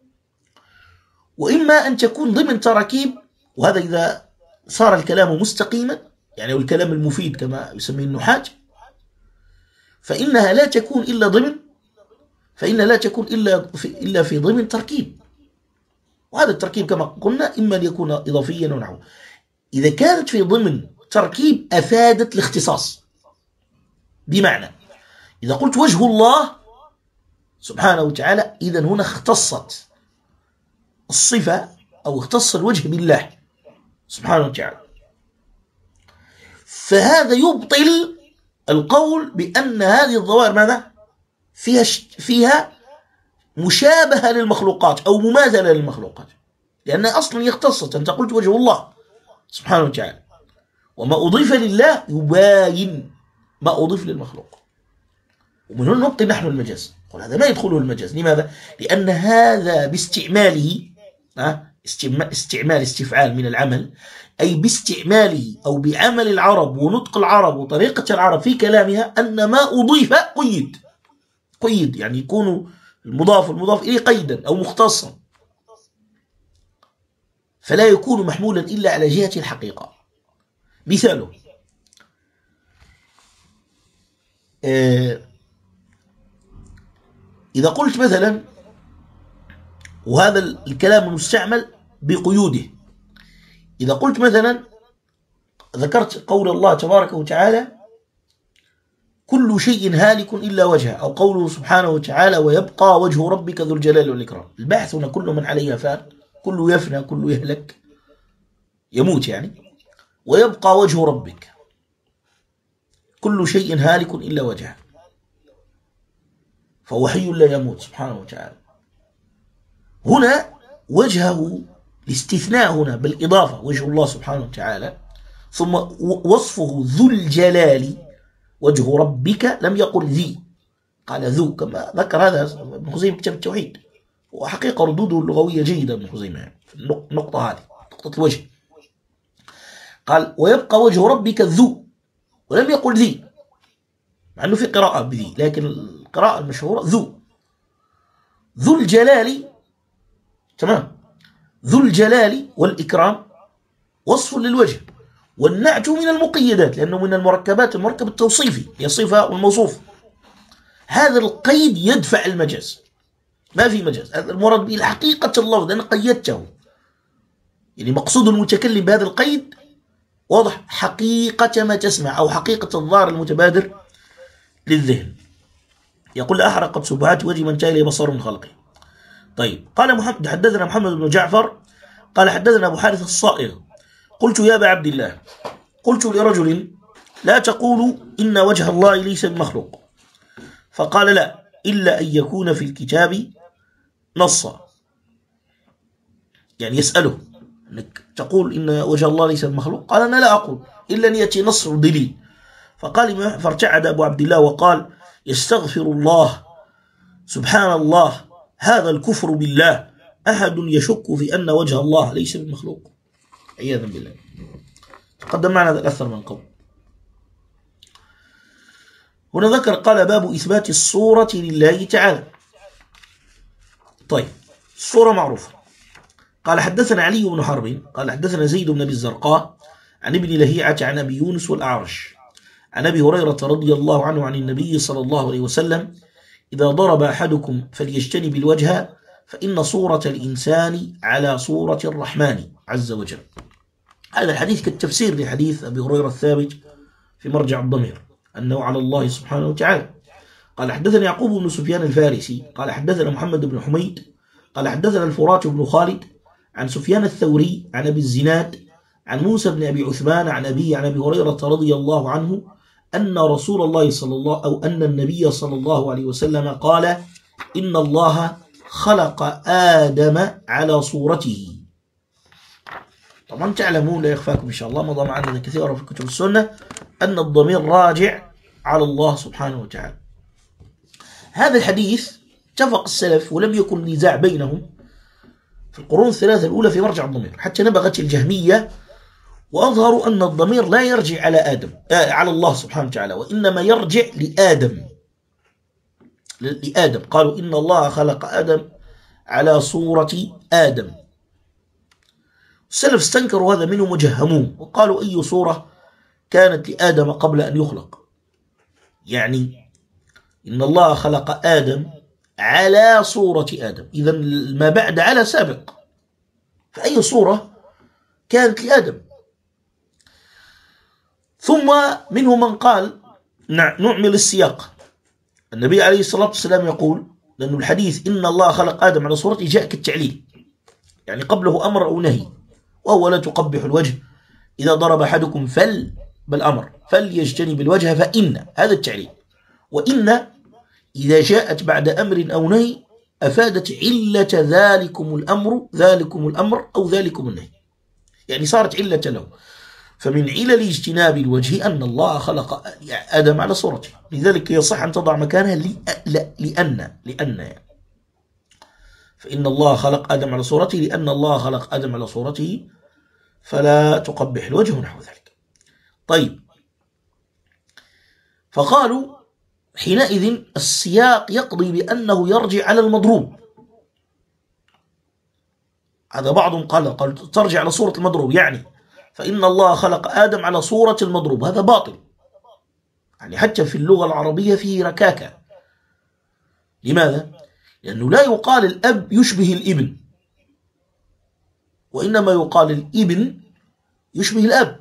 وإما أن تكون ضمن تراكيب، وهذا إذا صار الكلام مستقيما، يعني الكلام المفيد كما يسميه النحاة، فإنها لا تكون إلا ضمن فإنها لا تكون إلا في, إلا في ضمن تركيب. وهذا التركيب كما قلنا إما أن يكون إضافيا ونحو. إذا كانت في ضمن تركيب أفادت الاختصاص، بمعنى إذا قلت وجه الله سبحانه وتعالى، إذن هنا اختصت الصفة أو اختص الوجه بالله سبحانه وتعالى، فهذا يبطل القول بأن هذه الظواهر ماذا فيها فيها مشابهة للمخلوقات أو مماثلة للمخلوقات، لأنها أصلا يختصت. أنت قلت وجه الله سبحانه وتعالى، وما أضيف لله يباين ما أضيف للمخلوق، ومن هنا نبطل نحن المجاز، قل هذا ما يدخله المجاز. لماذا؟ لأن هذا باستعماله استعمال استفعال من العمل، أي باستعماله أو بعمل العرب ونطق العرب وطريقة العرب في كلامها، أن ما أضيف قيد قيد يعني يكون المضاف والمضاف إليه قيدا أو مختصا، فلا يكون محمولا إلا على جهة الحقيقة. مثاله إذا قلت مثلا، وهذا الكلام المستعمل بقيوده، إذا قلت مثلا ذكرت قول الله تبارك وتعالى كل شيء هالك إلا وجهه، أو قوله سبحانه وتعالى ويبقى وجه ربك ذو الجلال والإكرام. البحث هنا كل من عليها فان، كل يفنى كل يهلك يموت يعني، ويبقى وجه ربك كل شيء هالك إلا وجهه، فهو حي لا يموت سبحانه وتعالى. هنا وجهه الاستثناء هنا بالإضافة وجه الله سبحانه وتعالى، ثم وصفه ذو الجلال وجه ربك، لم يقل ذي، قال ذو، كما ذكر هذا ابن خزيمة كتاب التوحيد. وحقيقة ردوده اللغوية جيدة ابن خزيمة في النقطة هذه، نقطة الوجه. قال ويبقى وجه ربك ذو، ولم يقل ذي، مع أنه في قراءة بذي، لكن القراءة المشهورة ذو. ذو الجلال، تمام، ذو الجلال والإكرام وصف للوجه، والنعت من المقيدات لأنه من المركبات المركب التوصيفي هي الصفة والموصوف. هذا القيد يدفع المجاز، ما في مجاز، هذا المراد به حقيقة اللفظ لأن قيدته، يعني مقصود المتكلم بهذا القيد واضح حقيقة ما تسمع أو حقيقة الظاهر المتبادر للذهن. يقول أحرقت سبحات وجه من جاء إليه بصر من خلقه. طيب قال محمد حدثنا محمد بن جعفر قال حدثنا أبو حارث الصائغ قلت يا أبا عبد الله قلت لرجل لا تقولوا إن وجه الله ليس بمخلوق، فقال لا إلا أن يكون في الكتاب نصا، يعني يسأله أنك تقول إن وجه الله ليس بمخلوق، قال أنا لا أقول إلا أن يأتي نص دليل. فقال فارتعد أبو عبد الله وقال يستغفر الله سبحان الله هذا الكفر بالله أحد يشك في أن وجه الله ليس بمخلوق عياذا بالله. تقدم معنا هذا الأثر من قبل. هنا ذكر قال باب إثبات الصورة لله تعالى. طيب الصورة معروفة. قال حدثنا علي بن حرب قال حدثنا زيد بن أبي الزرقاء عن ابن لهيعة عن أبي يونس والأعرج عن أبي هريرة رضي الله عنه عن النبي صلى الله عليه وسلم إذا ضرب أحدكم فليجتنب الوجه فإن صورة الإنسان على صورة الرحمن عز وجل. هذا الحديث كالتفسير لحديث أبي هريرة الثابت في مرجع الضمير أنه على الله سبحانه وتعالى. قال حدثنا يعقوب بن سفيان الفارسي قال حدثنا محمد بن حميد قال حدثنا الفرات بن خالد عن سفيان الثوري عن أبي الزناد عن موسى بن أبي عثمان عن أبيه عن أبي هريرة رضي الله عنه أن رسول الله صلى الله أو أن النبي صلى الله عليه وسلم قال إن الله خلق آدم على صورته. طبعا تعلمون لا يخفاكم إن شاء الله مضى معنا كثيرا في كتب السنة أن الضمير راجع على الله سبحانه وتعالى. هذا الحديث اتفق السلف ولم يكن نزاع بينهم في القرون الثلاثة الأولى في مرجع الضمير حتى نبغت الجهمية وأظهروا أن الضمير لا يرجع على آدم آه على الله سبحانه وتعالى وإنما يرجع لآدم لآدم قالوا إن الله خلق آدم على صورة آدم. السلف استنكروا هذا منهم وجهموه وقالوا أي صورة كانت لآدم قبل أن يخلق، يعني إن الله خلق آدم على صورة آدم، إذا ما بعد على سابق، فأي صورة كانت لآدم. ثم منهم من قال نعمل السياق، النبي عليه الصلاة والسلام يقول لأن الحديث إن الله خلق آدم على صورته جاء كالتعليل، يعني قبله أمر أو نهي، وهو لا تقبح الوجه إذا ضرب أحدكم فل بالأمر فليجتنب الوجه فإن هذا التعليل، وإن إذا جاءت بعد أمر أو نهي أفادت علة ذلكم الأمر ذلكم الأمر أو ذلكم النهي، يعني صارت علة له. فمن علل اجتناب الوجه أن الله خلق آدم على صورته، لذلك يصح أن تضع مكانها لأن لأن يعني. فإن الله خلق آدم على صورته لأن الله خلق آدم على صورته فلا تقبح الوجه ونحو ذلك. طيب فقالوا حينئذ السياق يقضي بأنه يرجع على المضروب. هذا بعضهم قال قال ترجع على صورة المضروب، يعني فإن الله خلق آدم على صورة المضروب، هذا باطل، يعني حتى في اللغة العربية فيه ركاكة. لماذا؟ لأنه لا يقال الأب يشبه الابن، وإنما يقال الابن يشبه الأب.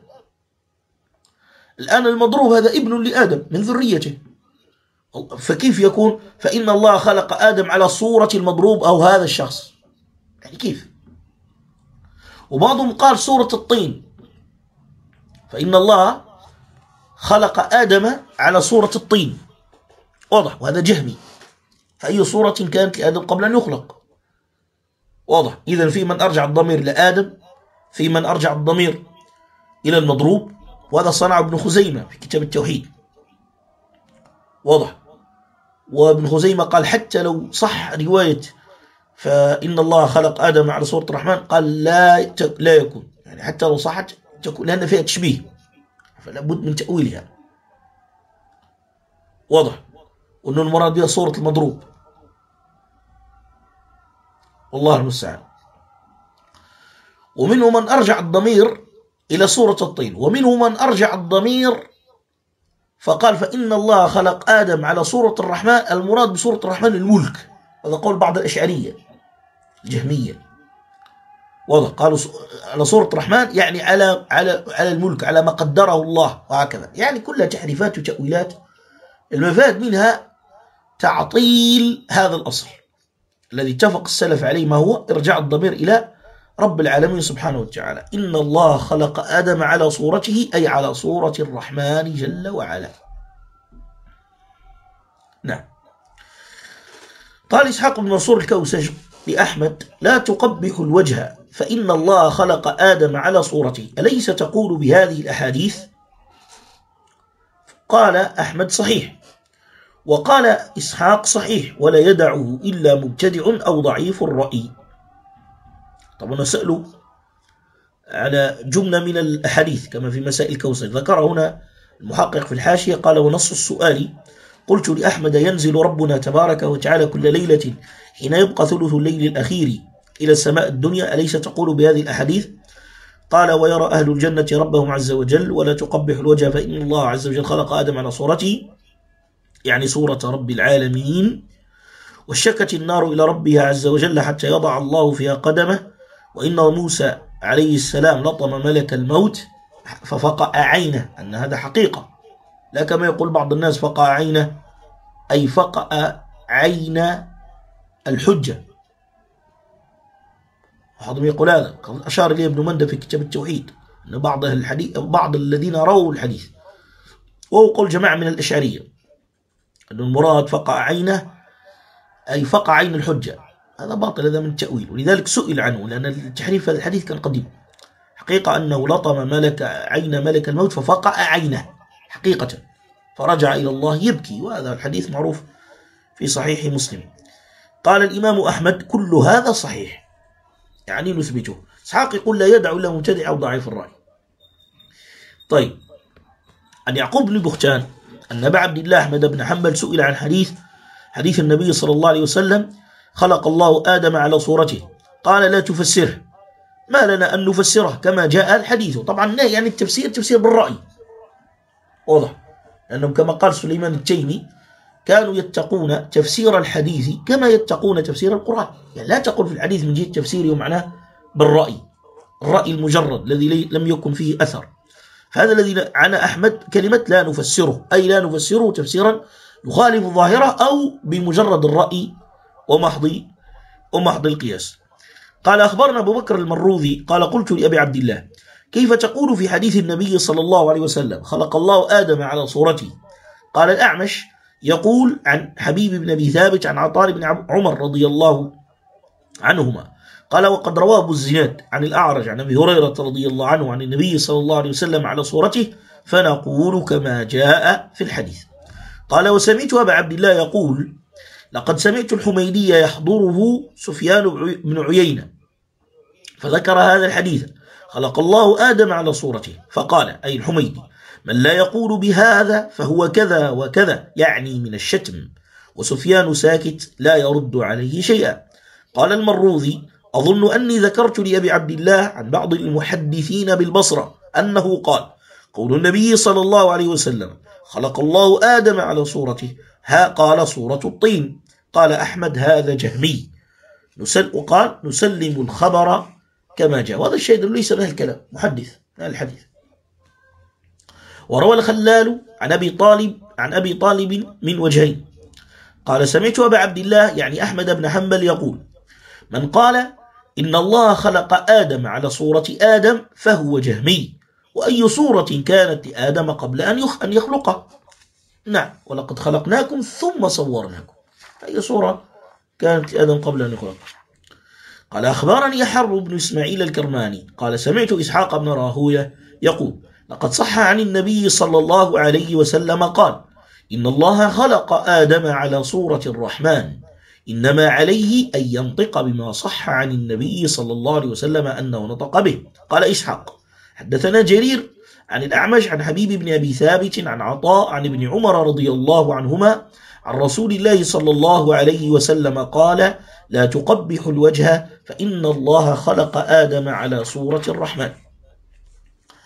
الآن المضروب هذا ابن لآدم من ذريته، فكيف يكون فإن الله خلق آدم على صورة المضروب أو هذا الشخص، يعني كيف؟ وبعضهم قال صورة الطين، فإن الله خلق آدم على صورة الطين، واضح، وهذا جهمي، فأي صورة كانت لآدم قبل أن يخلق، واضح. إذن في من أرجع الضمير لآدم، في من أرجع الضمير إلى المضروب، وهذا صنع ابن خزيمة في كتاب التوحيد، واضح. وابن خزيمة قال حتى لو صح رواية فإن الله خلق آدم على صورة الرحمن قال لا لا يكون، يعني حتى لو صحت تكون لأن فيها تشبيه فلا بد من تأويلها، واضح. وأنه المراد بها صورة المضروب، والله المستعان. ومنه من أرجع الضمير إلى صورة الطين، ومنهم من أرجع الضمير فقال فإن الله خلق آدم على صورة الرحمن، المراد بصورة الرحمن الملك. هذا قول بعض الأشعرية الجهمية، واضح، قالوا على صورة الرحمن يعني على على على الملك، على ما قدره الله، وهكذا. يعني كلها تحريفات وتأويلات، المفاد منها تعطيل هذا الأصل الذي اتفق السلف عليه، ما هو إرجاع الضمير إلى رب العالمين سبحانه وتعالى. إن الله خلق آدم على صورته، أي على صورة الرحمن جل وعلا. نعم. قال إسحاق بن منصور الكوسج لأحمد: لا تقبح الوجه، فإن الله خلق آدم على صورته، أليس تقول بهذه الأحاديث؟ قال أحمد: صحيح. وقال إسحاق: صحيح، ولا يدعه إلا مبتدع أو ضعيف الرأي. طبعا سألوا على جملة من الأحاديث كما في مسائل الكوثر، ذكر هنا المحقق في الحاشية قال: ونص السؤال: قلت لأحمد: ينزل ربنا تبارك وتعالى كل ليلة حين يبقى ثلث الليل الأخير إلى السماء الدنيا، أليس تقول بهذه الأحاديث؟ قال: ويرى أهل الجنة ربهم عز وجل، ولا تقبح الوجه، فإن الله عز وجل خلق آدم على صورته، يعني صورة رب العالمين. واشتكت النار إلى ربها عز وجل حتى يضع الله فيها قدمه، وإن موسى عليه السلام لطم ملك الموت ففقأ عينه، أن هذا حقيقة، لا كما يقول بعض الناس فقأ عينه أي فقأ عين الحجة. بعضهم يقول هذا، أشار إليه ابن مندى في كتاب التوحيد أن بعض الحديث بعض الذين رووا الحديث، وهو قول جماعة من الأشعرية أن المراد فقأ عينه أي فقأ عين الحجة. هذا باطل، هذا من التأويل، ولذلك سئل عنه، لأن التحريف هذا الحديث كان قديم. حقيقة أنه لطم ملك عين ملك الموت ففقأ عينه حقيقة، فرجع إلى الله يبكي، وهذا الحديث معروف في صحيح مسلم. قال الإمام أحمد: كل هذا صحيح، يعني نثبته. إسحاق يقول: لا يدع إلا مبتدع أو ضعيف الرأي. طيب، عن يعقوب بن بختان أن أبا عبد الله أحمد بن حنبل سئل عن حديث حديث النبي صلى الله عليه وسلم: خلق الله آدم على صورته، قال: لا تفسره، ما لنا أن نفسره كما جاء الحديث. طبعا لا يعني التفسير تفسير بالرأي، واضح، لأنهم كما قال سليمان التيمي كانوا يتقون تفسير الحديث كما يتقون تفسير القرآن، يعني لا تقول في الحديث من جهة تفسيره ومعناه بالرأي، الرأي المجرد الذي لم يكن فيه أثر. فهذا الذي عنى أحمد كلمة لا نفسره، أي لا نفسره تفسيرا يخالف ظاهره أو بمجرد الرأي ومحض ومحض القياس. قال: أخبرنا أبو بكر المروذي قال: قلت لأبي عبد الله: كيف تقول في حديث النبي صلى الله عليه وسلم خلق الله آدم على صورته؟ قال الأعمش: يقول عن حبيب بن أبي ثابت عن عطاء بن عمر رضي الله عنهما قال: وقد رواه أبو الزناد عن الأعرج عن أبي هريرة رضي الله عنه عن النبي صلى الله عليه وسلم على صورته، فنقول كما جاء في الحديث. قال: وسمعت أبا عبد الله يقول: لقد سمعت الحميدي يحضره سفيان بن عيينة فذكر هذا الحديث: خلق الله آدم على صورته، فقال أي الحميدي: من لا يقول بهذا فهو كذا وكذا، يعني من الشتم، وسفيان ساكت لا يرد عليه شيئا. قال المروذي: أظن أني ذكرت لأبي عبد الله عن بعض المحدثين بالبصرة أنه قال: قول النبي صلى الله عليه وسلم خلق الله آدم على صورته، ها قال صورة الطين. قال أحمد: هذا جهمي. نسل وقال: نسلم الخبر كما جاء، وهذا الشيء ليس له الكلام، محدث لا الحديث. وروى الخلال عن أبي طالب عن أبي طالب من وجهين قال: سمعت أبا عبد الله يعني أحمد بن حنبل يقول: من قال إن الله خلق آدم على صورة آدم فهو جهمي، وأي صورة كانت لآدم قبل أن يخلقه؟ نعم، ولقد خلقناكم ثم صورناكم، أي صورة كانت لآدم قبل أن يخلق؟ قال: أخبرني حرب بن إسماعيل الكرماني قال: سمعت إسحاق بن راهوية يقول: لقد صح عن النبي صلى الله عليه وسلم قال: إن الله خلق آدم على صورة الرحمن، إنما عليه أن ينطق بما صح عن النبي صلى الله عليه وسلم أنه نطق به. قال إسحاق: حدثنا جرير عن الأعمش عن حبيب بن أبي ثابت عن عطاء عن ابن عمر رضي الله عنهما عن رسول الله صلى الله عليه وسلم قال: لا تقبح الوجه، فإن الله خلق آدم على صورة الرحمن.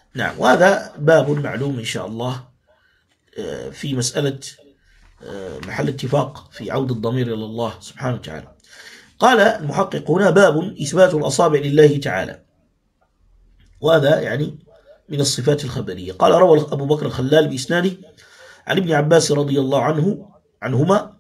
نعم. وهذا باب معلوم إن شاء الله في مسألة محل اتفاق في عود الضمير إلى الله سبحانه وتعالى. قال المحقق هنا باب إثبات الأصابع لله تعالى، وهذا يعني من الصفات الخبرية. قال روى أبو بكر الخلال بإسناده عن ابن عباس رضي الله عنه عنهما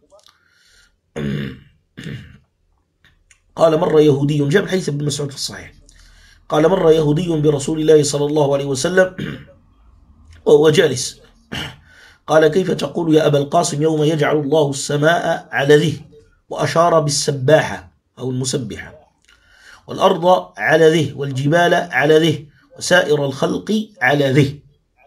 قال مر يهودي، جاء من حديث ابن مسعود في الصحيح، قال مر يهودي برسول الله صلى الله عليه وسلم وهو جالس، قال كيف تقول يا أبا القاسم يوم يجعل الله السماء على ذه، وأشار بالسباحة أو المسبحة، والأرض على ذه، والجبال على ذه، وسائر الخلق على ذه،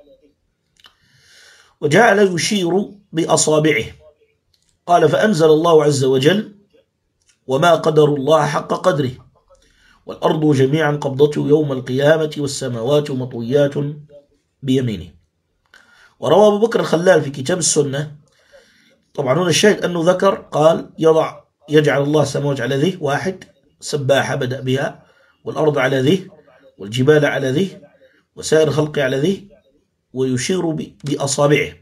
وجعل يشير بأصابعه. قال فأنزل الله عز وجل وما قدر الله حق قدره، والأرض جميعا قبضته يوم القيامة، والسماوات مطويات بيمينه. وروى أبو بكر الخلال في كتاب السنة، طبعا هنا الشاهد أنه ذكر قال يضع يجعل الله السماوات على ذه، واحد سباحة بدأ بها، والأرض على ذه، والجبال على ذه، وسائر الخلق على ذه، ويشير بأصابعه.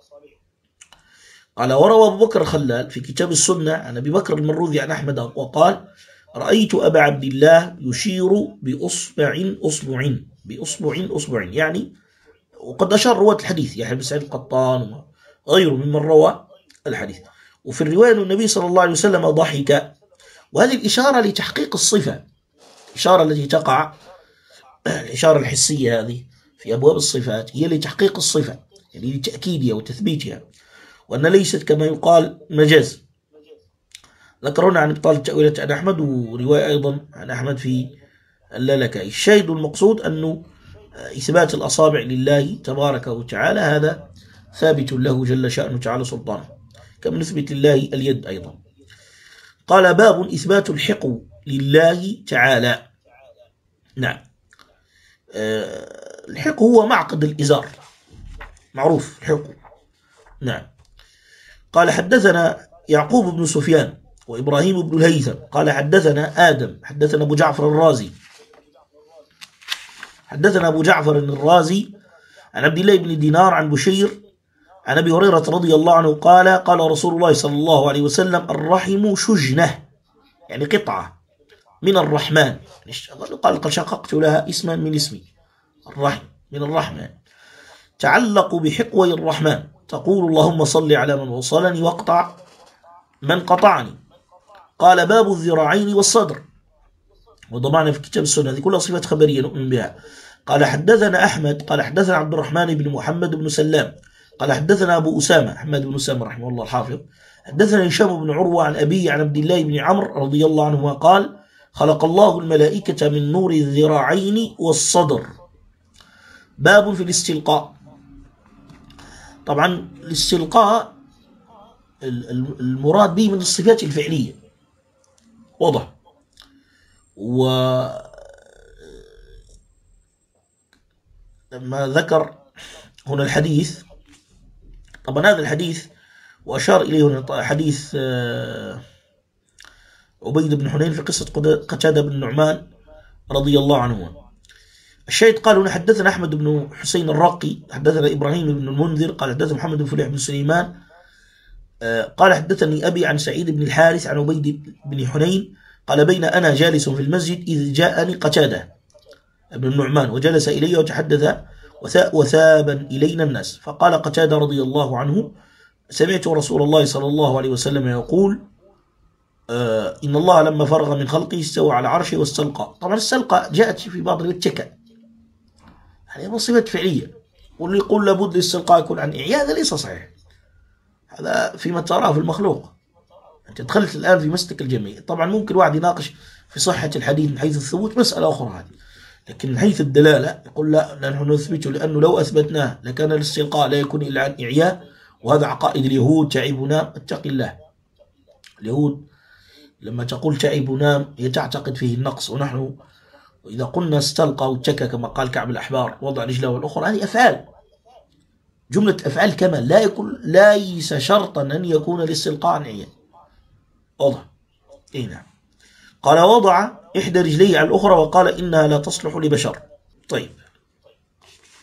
قال وروى أبو بكر الخلال في كتاب السنة عن أبي بكر المروذي عن أحمد وقال رأيت أبا عبد الله يشير بأصبع أصبع بأصبع أصبع يعني، وقد أشار رواة الحديث يحيى بن سعيد القطان وغيره ممن روى الحديث. وفي الرواية أن النبي صلى الله عليه وسلم ضحك، وهذه الإشارة لتحقيق الصفة، الإشارة التي تقع الإشارة الحسية هذه في أبواب الصفات هي لتحقيق الصفة، يعني لتأكيدها وتثبيتها، وأن ليست كما يقال مجاز. ذكرنا عن إبطال التأويلات عن أحمد، ورواية أيضا عن أحمد في اللالكائي. الشاهد المقصود أنه إثبات الأصابع لله تبارك وتعالى هذا ثابت له جل شأنه تعالى سلطانه، كما نثبت لله اليد أيضا. قال باب إثبات الحق لله تعالى. نعم. الحق هو معقد الإزار، معروف الحق. نعم. قال حدثنا يعقوب بن سفيان وإبراهيم بن الهيثم قال حدثنا آدم حدثنا أبو جعفر الرازي حدثنا أبو جعفر الرازي عن عبد الله بن دينار عن بشير عن أبي هريرة رضي الله عنه قال قال رسول الله صلى الله عليه وسلم الرحم شجنة، يعني قطعة من الرحمن، قال قد شققت لها اسما من اسمي، الرحم من الرحمن، تعلق بحقوي الرحمن، تقول اللهم صل على من وصلني واقطع من قطعني. قال باب الذراعين والصدر، وضمعنا في كتاب السنة، هذه كلها صفات خبرية نؤمن بها. قال حدثنا أحمد قال حدثنا عبد الرحمن بن محمد بن سلام قال حدثنا أبو أسامة أحمد بن أسامة رحمه الله الحافظ حدثنا هشام بن عروة عن أبيه عن عبد الله بن عمرو رضي الله عنهما قال خلق الله الملائكة من نور الذراعين والصدر. باب في الاستلقاء. طبعا الاستلقاء المراد به من الصفات الفعلية، واضح. ولما ذكر هنا الحديث، طبعا هذا الحديث وأشار إليه هنا حديث عبيد بن حنين في قصة قتادة بن النعمان رضي الله عنه. الشاهد قال هنا حدثنا أحمد بن حسين الرقي حدثنا إبراهيم بن المنذر قال حدثنا محمد بن فليح بن سليمان قال حدثني أبي عن سعيد بن الحارث عن عبيد بن حنين قال بين أنا جالس في المسجد إذ جاءني قتادة بن النعمان وجلس إلي وتحدث وثابا إلينا الناس، فقال قتادة رضي الله عنه سمعت رسول الله صلى الله عليه وسلم يقول آه إن الله لما فرغ من خلقه استوى على عرشه واستلقى. طبعا السلقى جاءت في بعض التكة، يعني صفة فعلية، واللي يقول لابد الاستلقاء يكون عن إعياء هذا ليس صحيح، هذا فيما تراه في المخلوق. أنت دخلت الآن في مسلك الجميع. طبعا ممكن واحد يناقش في صحة الحديث من حيث الثبوت مسألة أخرى هذه، لكن من حيث الدلالة يقول لا نحن نثبته لأنه لو أثبتناه لكان الاستلقاء لا يكون إلا عن إعياء، وهذا عقائد اليهود تعب نام اتق الله. اليهود لما تقول تعب نام هي تعتقد فيه النقص، ونحن وإذا قلنا استلقى واتكى كما قال كعب الأحبار وضع رجله الأخرى، هذه أفعال، جملة أفعال كمال، لا يكون ليس شرطا أن يكون الاستلقاء عن إعياء، واضح. إيه نعم. قال وضع إحدى رجليه على الأخرى وقال إنها لا تصلح لبشر. طيب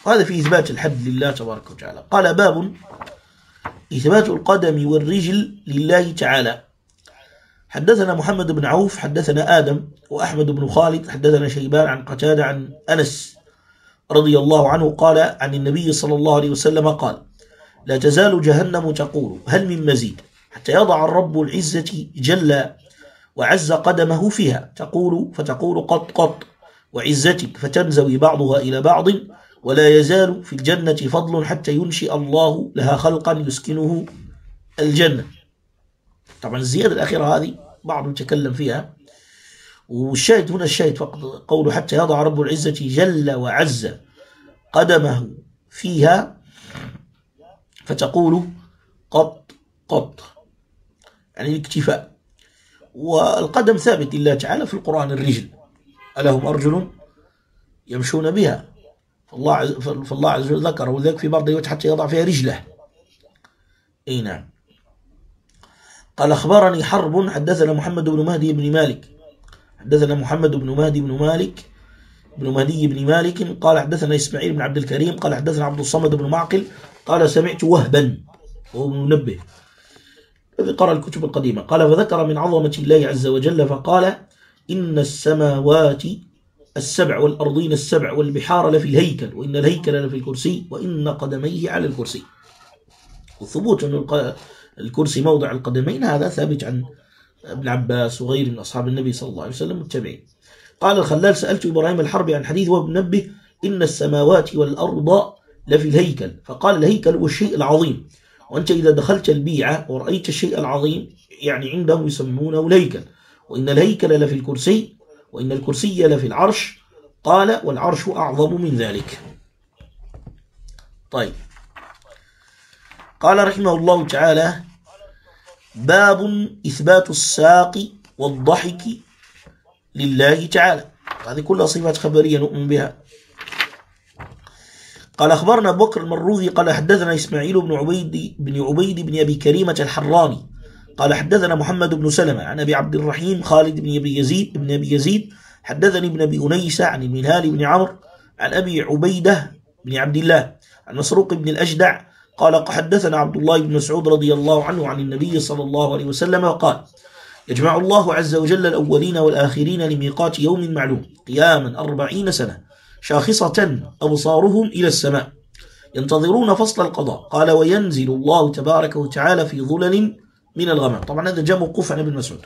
هذا في إثبات الحد لله تبارك وتعالى. قال باب إثبات القدم والرجل لله تعالى. حدثنا محمد بن عوف حدثنا آدم وأحمد بن خالد حدثنا شيبان عن قتادة عن أنس رضي الله عنه قال عن النبي صلى الله عليه وسلم قال: لا تزال جهنم تقول هل من مزيد حتى يضع الرب العزة جل وعز قدمه فيها، تقول فتقول قط قط وعزتك، فتنزوي بعضها إلى بعض، ولا يزال في الجنة فضل حتى ينشئ الله لها خلقا يسكنه الجنة. طبعا الزيادة الأخيرة هذه بعض يتكلم فيها، والشاهد هنا الشاهد فقط قوله حتى يضع رب العزة جل وعز قدمه فيها فتقول قط قط، يعني الاكتفاء. والقدم ثابت لله تعالى في القرآن الرجل، ألهم أرجل يمشون بها، فالله فالله عز وجل ذكر وذلك في بعض الروايات حتى يضع فيها رجله. اي نعم. قال أخبرني حرب حدثنا محمد بن مهدي بن مالك حدثنا محمد بن مهدي بن مالك بن مهدي بن مالك قال حدثنا إسماعيل بن عبد الكريم قال حدثنا عبد الصمد بن معقل قال سمعت وهبا وهو منبه الذي قرأ الكتب القديمة قال فذكر من عظمة الله عز وجل فقال: إن السماوات السبع والأرضين السبع والبحار لفي الهيكل، وإن الهيكل لفي الكرسي، وإن قدميه على الكرسي. والثبوت أن الكرسي موضع القدمين هذا ثابت عن ابن عباس وغيره من أصحاب النبي صلى الله عليه وسلم والتابعين. قال الخلال: سألت إبراهيم الحربي عن حديث وهو منبه إن السماوات والأرض لفي الهيكل، فقال: الهيكل هو الشيء العظيم، وأنت إذا دخلت البيعة ورأيت الشيء العظيم يعني عندهم يسمونه الهيكل، وإن الهيكل لفي الكرسي، وإن الكرسي لفي العرش. قال: والعرش أعظم من ذلك. طيب. قال رحمه الله تعالى: باب إثبات الساق والضحك لله تعالى. هذه كلها صفات خبرية نؤمن بها. قال أخبرنا بكر المروذي قال حدثنا إسماعيل بن عبيد بن عبيد بن أبي كريمة الحراني قال حدثنا محمد بن سلمة عن أبي عبد الرحيم خالد بن أبي يزيد بن أبي يزيد حدثني ابن أبي أنيسة عن المنهال بن عمرو عن أبي عبيدة بن عبد الله عن مسروق بن الأجدع قال حدثنا عبد الله بن مسعود رضي الله عنه عن النبي صلى الله عليه وسلم قال: يجمع الله عز وجل الأولين والآخرين لميقات يوم معلوم قياما أربعين سنة شاخصة أبصارهم إلى السماء ينتظرون فصل القضاء. قال: وينزل الله تبارك وتعالى في ظلل من الغمام. طبعا هذا جاء موقوف عن ابن مسعود.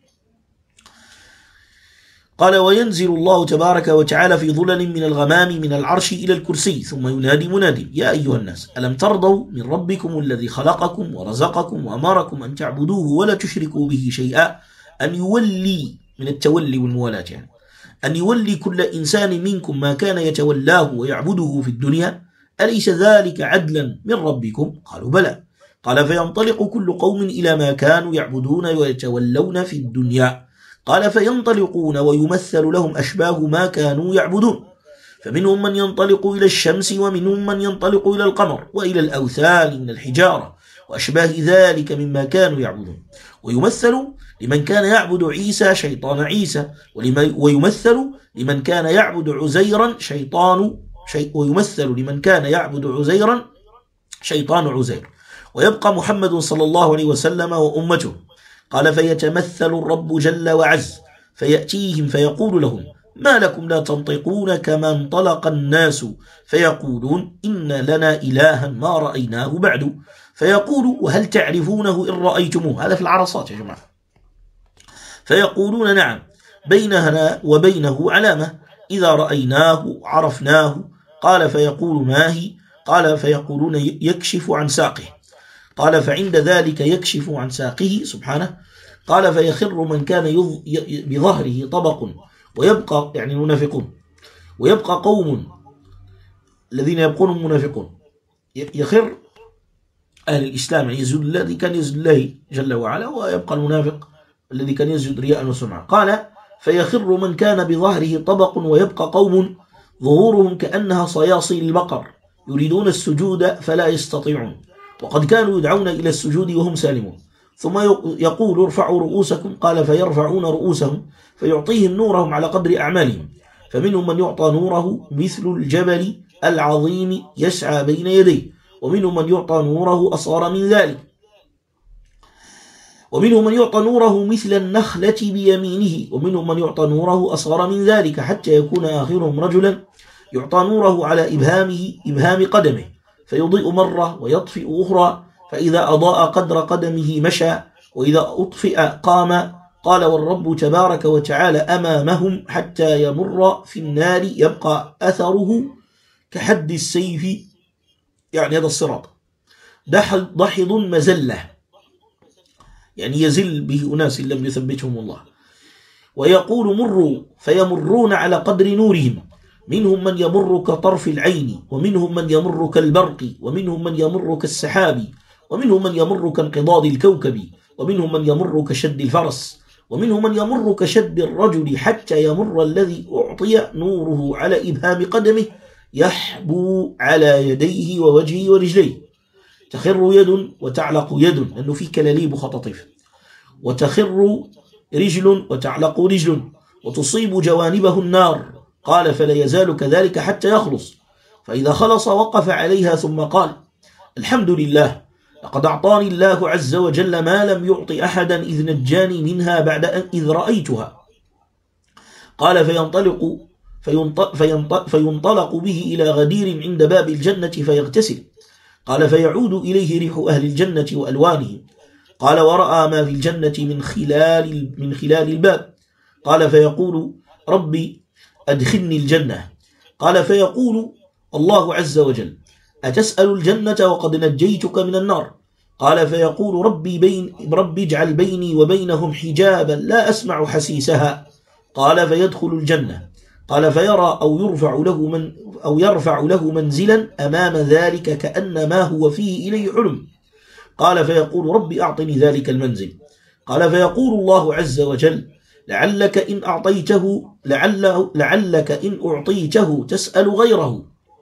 قال: وينزل الله تبارك وتعالى في ظلل من الغمام من العرش إلى الكرسي، ثم ينادي منادي: يا أيها الناس ألم ترضوا من ربكم الذي خلقكم ورزقكم وأمركم أن تعبدوه ولا تشركوا به شيئا، أن يولي من التولي والموالاة يعني أن يولي كل إنسان منكم ما كان يتولاه ويعبده في الدنيا، أليس ذلك عدلا من ربكم؟ قالوا: بلى. قال: فينطلق كل قوم إلى ما كانوا يعبدون ويتولون في الدنيا. قال: فينطلقون ويمثل لهم أشباه ما كانوا يعبدون، فمنهم من ينطلق إلى الشمس، ومنهم من ينطلق إلى القمر وإلى الأوثان من الحجارة وأشباه ذلك مما كانوا يعبدون، ويمثل لمن كان يعبد عيسى شيطان عيسى، ويمثل لمن كان يعبد عزيرا شيطان شي ويمثل لمن كان يعبد عزيرا شيطان عزير، ويبقى محمد صلى الله عليه وسلم وأمته. قال: فيتمثل الرب جل وعز فيأتيهم فيقول لهم: ما لكم لا تنطقون كما انطلق الناس، فيقولون: إن لنا إلها ما رأيناه بعد، فيقول: وهل تعرفونه إن رأيتموه؟ هذا في العرصات يا جماعة. فيقولون: نعم، بيننا وبينه علامة، إذا رأيناه عرفناه. قال: فيقول: ما هي؟ قال: فيقولون: يكشف عن ساقه. قال: فعند ذلك يكشف عن ساقه سبحانه. قال: فيخر من كان بظهره طبق، ويبقى يعني المنافقون، ويبقى قوم الذين يبقون المنافقون، يخر أهل الإسلام يعني يسجد الذي كان يسجد الله جل وعلا، ويبقى المنافق الذي كان يسجد رياء وسمعة. قال: فيخر من كان بظهره طبق، ويبقى قوم ظهورهم كأنها صياصي البقر يريدون السجود فلا يستطيعون، وقد كانوا يدعون إلى السجود وهم سالمون. ثم يقول: ارفعوا رؤوسكم. قال: فيرفعون رؤوسهم فيعطيهم نورهم على قدر أعمالهم، فمنهم من يعطى نوره مثل الجبل العظيم يسعى بين يديه، ومنهم من يعطى نوره أصغر من ذلك، ومنهم من يعطى نوره مثل النخلة بيمينه، ومنهم من يعطى نوره أصغر من ذلك حتى يكون آخرهم رجلا يعطى نوره على إبهامه إبهام قدمه فيضيء مرة ويطفئ أخرى، فإذا أضاء قدر قدمه مشى، وإذا أطفئ قام. قال والرب تبارك وتعالى أمامهم حتى يمر في النار يبقى أثره كحد السيف، يعني هذا الصراط، دحض مزلة، يعني يزل به أناس لم يثبتهم الله. ويقول مروا فيمرون على قدر نورهم، منهم من يمر كطرف العين، ومنهم من يمر كالبرق، ومنهم من يمر كالسحاب، ومنهم من يمر كانقضاض الكوكب، ومنهم من يمر كشد الفرس، ومنهم من يمر كشد الرجل، حتى يمر الذي أعطي نوره على إبهام قدمه يحبو على يديه ووجهه ورجليه، تخر يد وتعلق يد، لأنه في كلاليب وخطاطيف، وتخر رجل وتعلق رجل، وتصيب جوانبه النار. قال فلا يزال كذلك حتى يخلص، فإذا خلص وقف عليها ثم قال الحمد لله، لقد أعطاني الله عز وجل ما لم يعط أحدا إذ نجاني منها بعد أن إذ رأيتها. قال فينطلق, فينطلق, فينطلق به إلى غدير عند باب الجنة فيغتسل. قال فيعود إليه ريح أهل الجنة وألوانهم. قال ورأى ما في الجنة من خلال, من خلال الباب. قال فيقول ربي أدخلني الجنة. قال فيقول الله عز وجل أتسأل الجنة وقد نجيتك من النار؟ قال فيقول ربي, بين ربي اجعل بيني وبينهم حجابا لا أسمع حسيسها. قال فيدخل الجنة. قال فيرى أو يرفع له, من أو يرفع له منزلا أمام ذلك كأن ما هو فيه إليه حلم. قال فيقول ربي أعطني ذلك المنزل. قال فيقول الله عز وجل لعلك إن أعطيته لعله لعلك إن أعطيته تسأل غيره.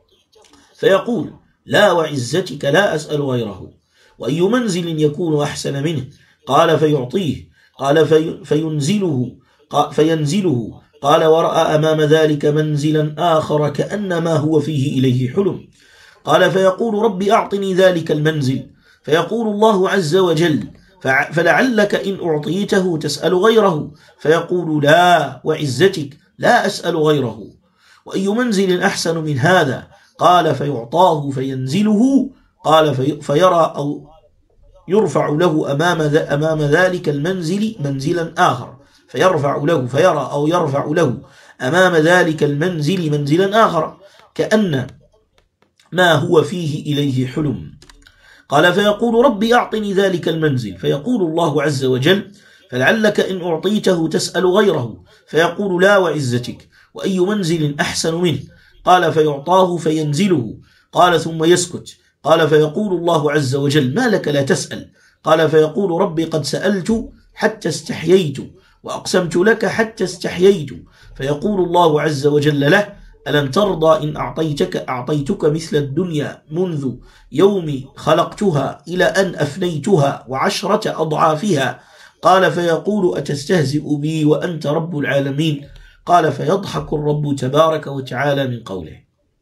فيقول لا وعزتك لا أسأل غيره. وأي منزل يكون أحسن منه؟ قال فيعطيه. قال في فينزله فينزله. قال ورأى أمام ذلك منزلا آخر كأن ما هو فيه إليه حلم. قال فيقول ربي أعطني ذلك المنزل. فيقول الله عز وجل فلعلك إن أعطيته تسأل غيره. فيقول لا وعزتك لا أسأل غيره. وأي منزل أحسن من هذا؟ قال فيعطاه فينزله. قال في فيرى أو يرفع له أمام, أمام ذلك المنزل منزلا آخر. فيرفع له فيرى أو يرفع له أمام ذلك المنزل منزلا آخر كأن ما هو فيه إليه حلم. قال فيقول ربي أعطني ذلك المنزل. فيقول الله عز وجل فلعلك إن أعطيته تسأل غيره. فيقول لا وعزتك. وأي منزل أحسن منه؟ قال فيعطاه فينزله. قال ثم يسكت. قال فيقول الله عز وجل ما لك لا تسأل؟ قال فيقول ربي قد سألت حتى استحييت، وأقسمت لك حتى استحييت. فيقول الله عز وجل له ألم ترضى إن أعطيتك أعطيتك مثل الدنيا منذ يوم خلقتها إلى أن أفنيتها وعشرة أضعافها؟ قال فيقول أتستهزئ بي وأنت رب العالمين؟ قال فيضحك الرب تبارك وتعالى من قوله.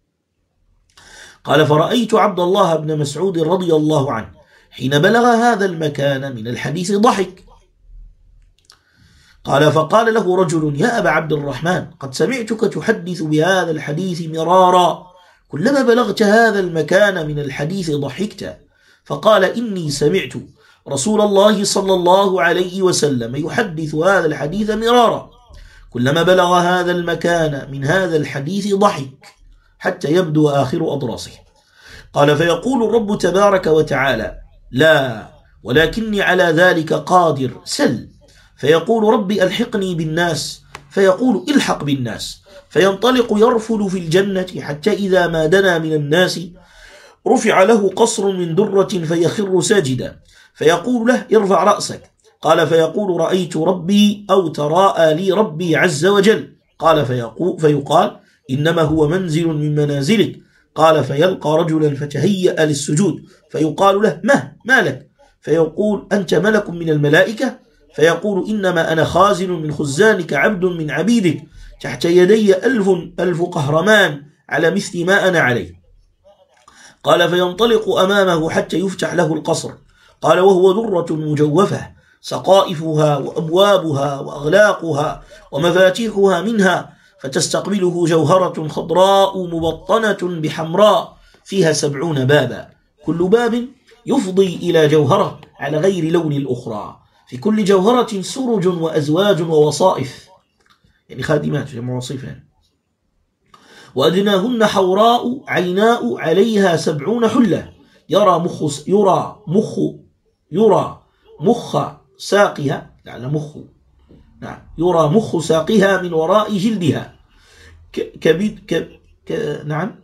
قال فرأيت عبد الله بن مسعود رضي الله عنه حين بلغ هذا المكان من الحديث ضحك. قال فقال له رجل يا أبا عبد الرحمن قد سمعتك تحدث بهذا الحديث مرارا، كلما بلغت هذا المكان من الحديث ضحكت. فقال إني سمعت رسول الله صلى الله عليه وسلم يحدث هذا الحديث مرارا، كلما بلغ هذا المكان من هذا الحديث ضحك حتى يبدو آخر أضراسه. قال فيقول الرب تبارك وتعالى لا ولكني على ذلك قادر سل. فيقول ربي ألحقني بالناس. فيقول الحق بالناس. فينطلق يرفل في الجنة حتى إذا ما دنا من الناس رفع له قصر من درة فيخر ساجدا. فيقول له ارفع رأسك. قال فيقول رأيت ربي أو تراءى لي ربي عز وجل. قال فيقول فيقال إنما هو منزل من منازلك. قال فيلقى رجلا فتهيأ للسجود. فيقال له ما ما لك؟ فيقول أنت ملك من الملائكة؟ فيقول إنما أنا خازن من خزانك عبد من عبيدك، تحت يدي ألف ألف قهرمان على مثل ما أنا عليه. قال فينطلق أمامه حتى يفتح له القصر. قال وهو درة مجوفة سقائفها وأبوابها وأغلاقها ومفاتيحها منها، فتستقبله جوهرة خضراء مبطنة بحمراء فيها سبعون بابا، كل باب يفضي إلى جوهرة على غير لون الأخرى، في كل جوهرة سرج وأزواج ووصائف، يعني خادمات جمع وصيفان. وأدناهن حوراء عيناء عليها سبعون حلة، يرى مخ يرى مخ يرى مخ ساقها لعل مخ نعم يرى مخ ساقها من وراء جلدها، كبد ك... ك... نعم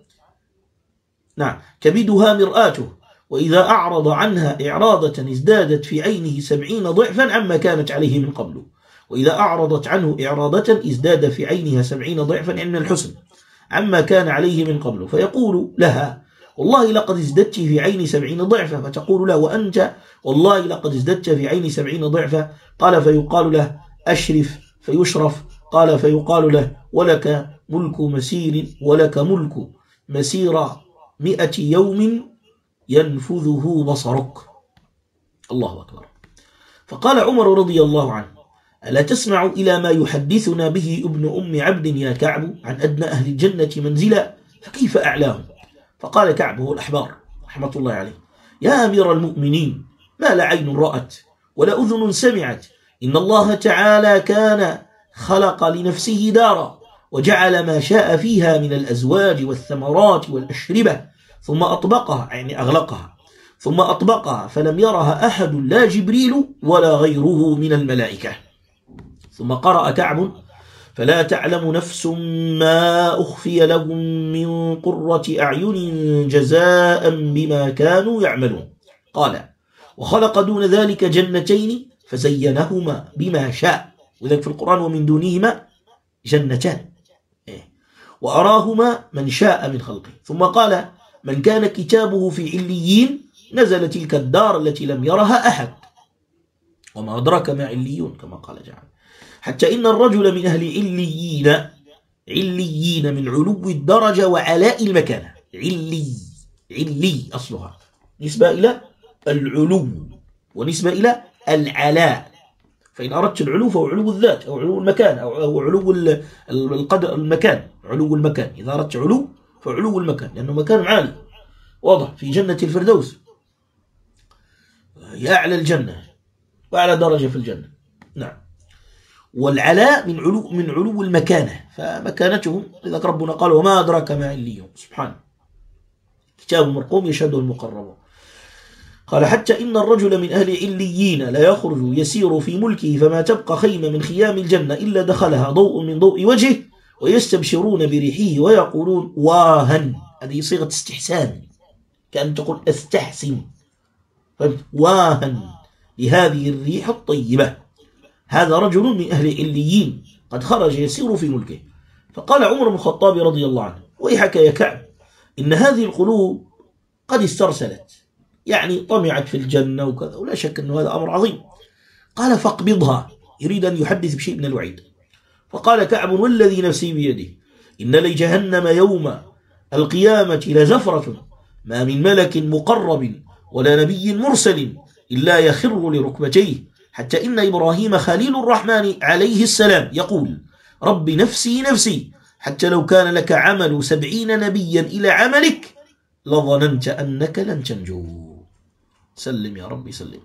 نعم كبدها مرآته، وإذا أعرض عنها إعراضة ازدادت في عينه سبعين ضعفا عما كانت عليه من قبل، وإذا أعرضت عنه إعراضة ازداد في عينها سبعين ضعفا من الحسن عما كان عليه من قبل، فيقول لها والله لقد ازددت في عيني سبعين ضعفا، فتقول له وأنت والله لقد ازددت في عيني سبعين ضعفا. قال فيقال له أشرف فيشرف. قال فيقال له ولك ملك مسير ولك ملك مسير مئة يوم ينفذه بصرك. الله أكبر. فقال عمر رضي الله عنه ألا تسمع إلى ما يحدثنا به ابن أم عبد يا كعب عن أدنى أهل الجنة منزلا فكيف أعلاهم؟ فقال كعب هو الأحبار رحمة الله عليه يا أمير المؤمنين ما لا عين رأت ولا أذن سمعت، إن الله تعالى كان خلق لنفسه دارا وجعل ما شاء فيها من الأزواج والثمرات والأشربة ثم أطبقها يعني أغلقها ثم أطبقها فلم يرها أحد لا جبريل ولا غيره من الملائكة. ثم قرأ كعب فلا تعلم نفس ما أخفي لهم من قرة أعين جزاء بما كانوا يعملون. قال وخلق دون ذلك جنتين فزينهما بما شاء، وذلك في القرآن ومن دونهما جنتان وأراهما من شاء من خلقه. ثم قال من كان كتابه في عليين نزل تلك الدار التي لم يرها أحد، وما أدرك ما عليون كما قال تعالى. حتى إن الرجل من أهل عليين عليين من علو الدرجة وعلاء المكانة، علي علي أصلها نسبة إلى العلو ونسبة إلى العلاء، فإن أردت العلو فهو علو الذات أو علو المكان أو علو القدر المكان، علو المكان إذا أردت علو فعلو المكان لأنه مكان عالي واضح في جنة الفردوس، هي أعلى الجنة وأعلى درجة في الجنة. نعم. والعلاء من علو من علو المكانة، فمكانتهم لذلك ربنا قال وما أدراك ما عليون سبحانه كتاب مرقوم يشهده المقربون. قال حتى إن الرجل من أهل عليين لا يخرج يسير في ملكه فما تبقى خيمة من خيام الجنة إلا دخلها ضوء من ضوء وجهه ويستبشرون بريحه ويقولون واهن، هذه صيغة استحسان كأن تقول استحسن، واهن لهذه الريح الطيبة، هذا رجل من أهل عليين قد خرج يسير في ملكه. فقال عمر بن الخطاب رضي الله عنه ويحك يا كعب إن هذه القلوب قد استرسلت، يعني طمعت في الجنة وكذا، ولا شك أن هذا أمر عظيم. قال فاقبضها، يريد أن يحدث بشيء من الوعيد. فقال كعب والذي نفسي بيده إن لجهنم يوم القيامة لزفرة ما من ملك مقرب ولا نبي مرسل إلا يخر لركبتيه، حتى إن إبراهيم خليل الرحمن عليه السلام يقول رب نفسي نفسي، حتى لو كان لك عمل سبعين نبيا إلى عملك لظننت أنك لن تنجو. سلم يا ربي سلم.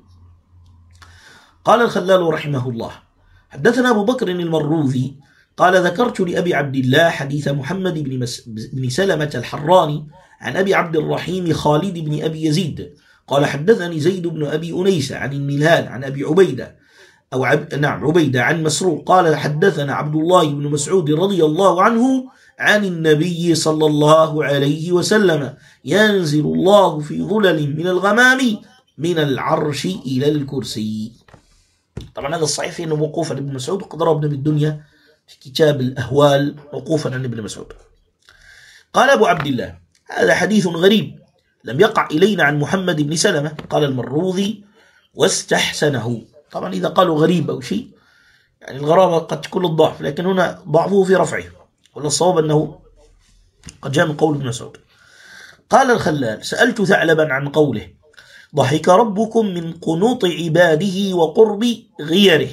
قال الخلال رحمه الله حدثنا أبو بكر المروذي قال ذكرت لأبي عبد الله حديث محمد بن, مس... بن سلمة الحراني عن أبي عبد الرحيم خالد بن أبي يزيد قال حدثني زيد بن أبي أنيس عن الملهان عن أبي عبيدة أو عب... نعم عبيدة عن مسروق قال حدثنا عبد الله بن مسعود رضي الله عنه عن النبي صلى الله عليه وسلم ينزل الله في ظلل من الغمام من العرش إلى الكرسي. طبعا هذا الصحيح إنه موقوفا عن ابن مسعود، وقد روى ابن بالدنيا في كتاب الأهوال موقوفا عن ابن مسعود. قال أبو عبد الله هذا حديث غريب لم يقع إلينا عن محمد بن سلمة. قال المروذي واستحسنه. طبعا إذا قالوا غريب أو شيء يعني الغرابة قد تكون الضعف، لكن هنا ضعفه في رفعه، ولا الصواب أنه قد جاء من قول ابن مسعود. قال الخلال: سألت ثعلبا عن قوله: ضحك ربكم من قنوط عباده وقرب غيره.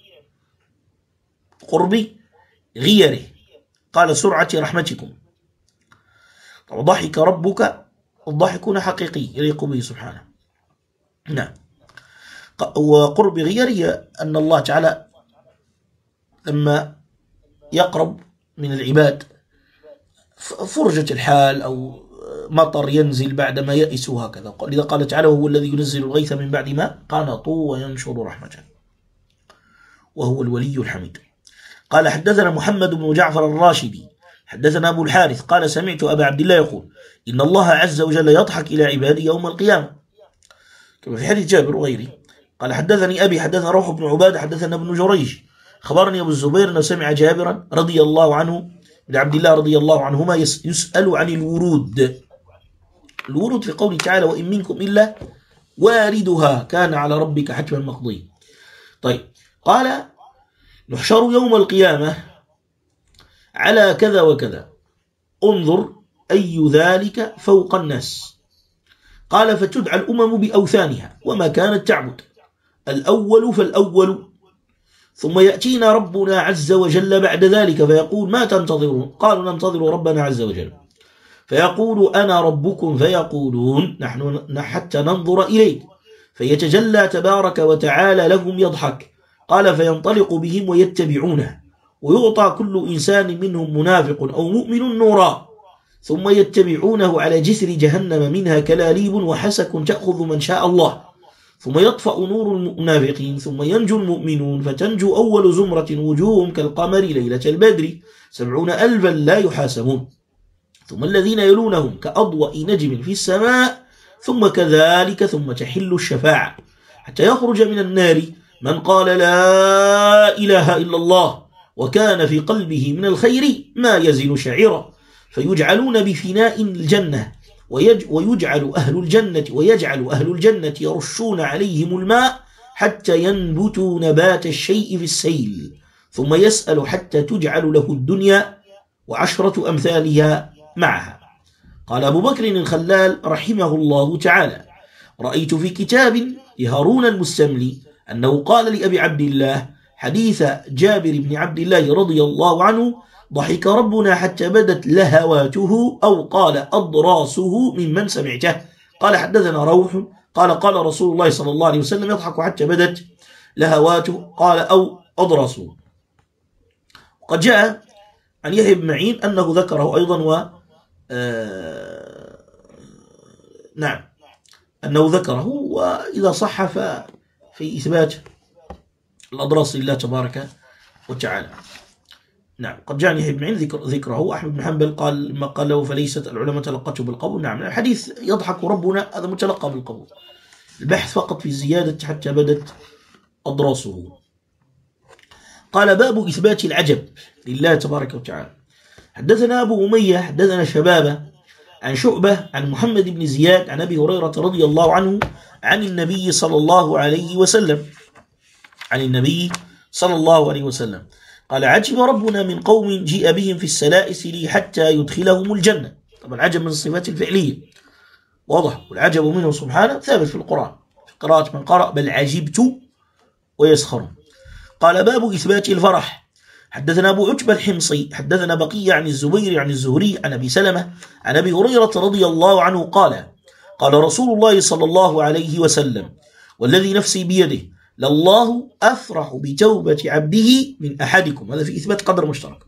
قرب غيره، قال: سرعة رحمتكم. ضحك ربك، الضحك هنا حقيقي يليق به سبحانه. نعم. وقرب غيره أن الله تعالى لما يقرب من العباد فرجة الحال أو مطر ينزل بعدما يئسوا هكذا. لذا قال تعالى: وهو الذي ينزل الغيث من بعد ما قنطوا وينشر رحمته وهو الولي الحميد. قال: حدثنا محمد بن جعفر الراشدي حدثنا أبو الحارث قال: سمعت أبا عبد الله يقول: إن الله عز وجل يضحك إلى عباده يوم القيامة، كما في حديث جابر وغيره. قال: حدثني أبي حدثنا روح بن عبادة حدثنا ابن جريج خبرني أبو الزبير أنه سمع جابرا رضي الله عنه بن عبد الله رضي الله عنهما يسأل عن الورود. الورود في قوله تعالى: وإن منكم إلا واردها كان على ربك حتما مقضيا. طيب، قال: نحشر يوم القيامة على كذا وكذا، انظر أي ذلك فوق الناس. قال: فتدعى الأمم بأوثانها وما كانت تعبد، الأول فالأول، ثم يأتينا ربنا عز وجل بعد ذلك فيقول: ما تنتظرون؟ قالوا: ننتظر ربنا عز وجل. فيقول: أنا ربكم، فيقولون: نحن حتى ننظر إليك. فيتجلى تبارك وتعالى لهم يضحك. قال: فينطلق بهم ويتبعونه، ويعطى كل إنسان منهم منافق أو مؤمن نورا، ثم يتبعونه على جسر جهنم منها كلاليب وحسك تأخذ من شاء الله، ثم يطفأ نور المنافقين، ثم ينجو المؤمنون، فتنجو أول زمرة وجوههم كالقمر ليلة البدر سبعون ألفا لا يحاسبون، ثم الذين يلونهم كأضواء نجم في السماء، ثم كذلك، ثم تحل الشفاعة حتى يخرج من النار من قال: لا إله إلا الله وكان في قلبه من الخير ما يزن شعيرا، فيجعلون بفناء الجنة، ويجعل أهل الجنة ويجعل أهل الجنة يرشون عليهم الماء حتى ينبتوا نبات الشيء في السيل، ثم يسأل حتى تجعل له الدنيا وعشرة أمثالها معها. قال أبو بكر الخلال رحمه الله تعالى: رأيت في كتاب لهارون المستملي أنه قال لأبي عبد الله حديث جابر بن عبد الله رضي الله عنه: ضحك ربنا حتى بدت لهواته، أو قال أضراسه ممن سمعته. قال: حدثنا روح قال: قال رسول الله صلى الله عليه وسلم: يضحك حتى بدت لهواته، قال: أو أضراسه. قد جاء عن يحيى بن معين أنه ذكره أيضا، و آه... نعم أنه ذكره، وإذا صح ففي إثبات الأضراس لله تبارك وتعالى. نعم، قد جاء يحيى بن معين ذكر ذكره. أحمد بن حنبل قال ما قال له: فليست العلماء تلقته بالقبول. نعم، الحديث يضحك ربنا هذا متلقى بالقبول، البحث فقط في زيادة حتى بدت أضراسه. قال: باب إثبات العجب لله تبارك وتعالى. حدثنا أبو أمية حدثنا شبابة عن شعبة عن محمد بن زياد عن أبي هريرة رضي الله عنه عن النبي صلى الله عليه وسلم عن النبي صلى الله عليه وسلم قال: عجب ربنا من قوم جيء بهم في السلائسل حتى يدخلهم الجنة. طبعا العجب من الصفات الفعلية واضح، والعجب منه سبحانه ثابت في القرآن في قراءة من قرأ: بل عجبت ويسخرون. قال: باب إثبات الفرح. حدثنا أبو عتبة الحمصي حدثنا بقية عن الزبير عن الزهري عن أبي سلمة عن أبي هريرة رضي الله عنه قال: قال رسول الله صلى الله عليه وسلم: والذي نفسي بيده لله أفرح بتوبة عبده من أحدكم. هذا في إثبات قدر مشترك،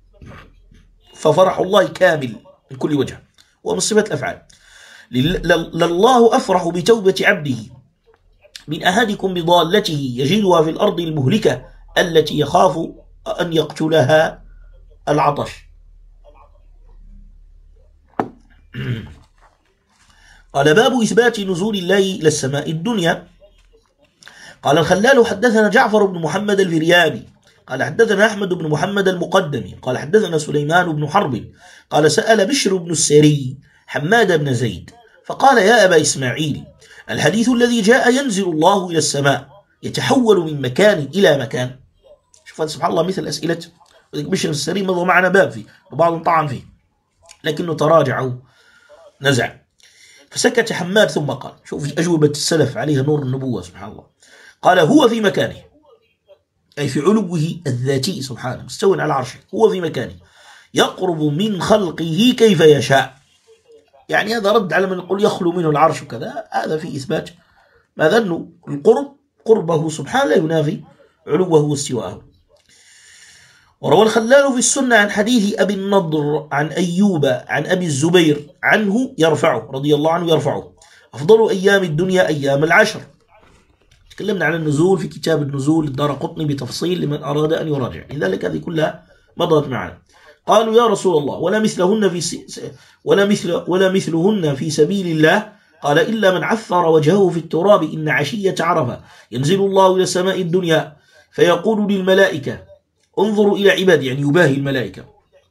ففرح الله كامل من كل وجه ومن صفة الأفعال. لله أفرح بتوبة عبده من أحدكم بضالته يجدها في الأرض المهلكة التي يخاف أن يقتلها العطش. قال: باب إثبات نزول الله إلى السماء الدنيا. قال الخلال: حدثنا جعفر بن محمد الفريابي قال: حدثنا أحمد بن محمد المقدمي قال: حدثنا سليمان بن حرب قال: سأل بشر بن السري حماد بن زيد فقال: يا أبا إسماعيل، الحديث الذي جاء ينزل الله إلى السماء يتحول من مكان إلى مكان. شوف سبحان الله مثل أسئلة بشر السري مضى معنا باب فيه وبعضهم طعن فيه. لكنه تراجع أو نزع. فسكت حماد ثم قال، شوف أجوبة السلف عليها نور النبوة سبحان الله، قال هو في مكانه، أي في علوه الذاتي سبحانه مستوى على عرشه، هو في مكانه يقرب من خلقه كيف يشاء. يعني هذا رد على من يقول يخلو منه العرش وكذا، هذا في إثبات ما ظنوا القرب قربه سبحانه لا ينافي علوه واستواءه. وروى الخلال في السنة عن حديث أبي النضر عن أيوب عن أبي الزبير عنه يرفعه رضي الله عنه يرفعه، أفضل أيام الدنيا أيام العشر. تكلمنا عن النزول في كتاب النزول الدارقطني بتفصيل لمن أراد أن يراجع، لذلك هذه كلها مضت معنا. قالوا يا رسول الله ولا مثلهن في س... ولا مثل ولا مثلهن في سبيل الله، قال إلا من عثر وجهه في التراب إن عشية عرفة ينزل الله إلى سماء الدنيا فيقول للملائكة انظروا إلى عبادي، يعني يباهي الملائكة،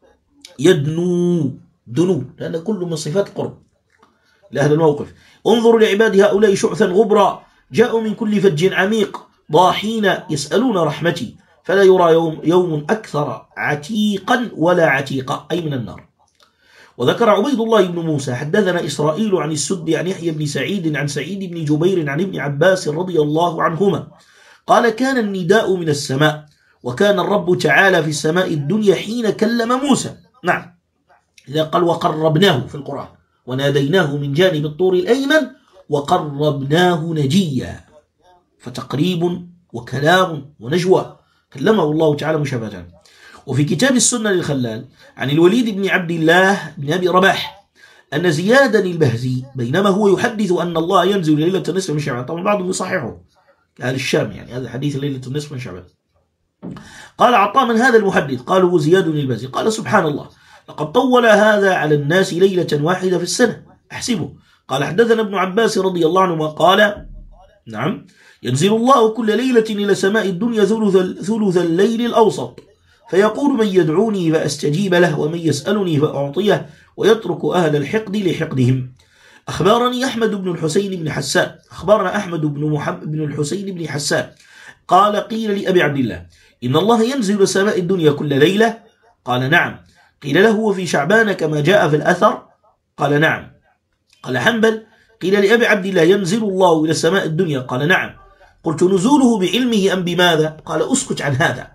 يدنو دنو لأن كل من صفات قرب لهذا الموقف، انظروا لعبادي هؤلاء شعثا غبرا جاءوا من كل فج عميق ضاحين يسألون رحمتي فلا يرى يوم, يوم أكثر عتيقا ولا عتيقا أي من النار. وذكر عبيد الله بن موسى حدثنا إسرائيل عن السد عن يحيى بن سعيد عن سعيد بن جبير عن ابن عباس رضي الله عنهما قال كان النداء من السماء وكان الرب تعالى في السماء الدنيا حين كلم موسى. نعم، إذا قال وقربناه في القرآن وناديناه من جانب الطور الأيمن وقربناه نجيا، فتقريب وكلام ونجوى كلمه الله تعالى مشابهة. وفي كتاب السنة للخلال عن الوليد بن عبد الله بن أبي رباح أن زيادا البهزي بينما هو يحدث أن الله ينزل ليلة النصف من شعبان، طبعا بعضهم يصححه كأهل الشام، يعني هذا حديث ليلة النصف من شعبان، قال عطاء من هذا المحدث قال هو زياد البهزي قال سبحان الله لقد طول هذا على الناس ليلة واحدة في السنة أحسبه. قال حدثنا ابن عباس رضي الله عنهما قال نعم ينزل الله كل ليلة إلى سماء الدنيا ثلث, ثلث الليل الأوسط فيقول من يدعوني فأستجيب له ومن يسألني فأعطيه ويترك أهل الحقد لحقدهم. أخبرني أحمد بن الحسين بن حسان أخبرنا أحمد بن محمد بن الحسين بن حسان قال قيل لأبي عبد الله إن الله ينزل سماء الدنيا كل ليلة؟ قال نعم. قيل له وفي شعبان كما جاء في الأثر؟ قال نعم. قال حنبل قيل لأبي عبد الله ينزل الله إلى سماء الدنيا؟ قال نعم. قلت نزوله بعلمه أم بماذا؟ قال أسكت عن هذا.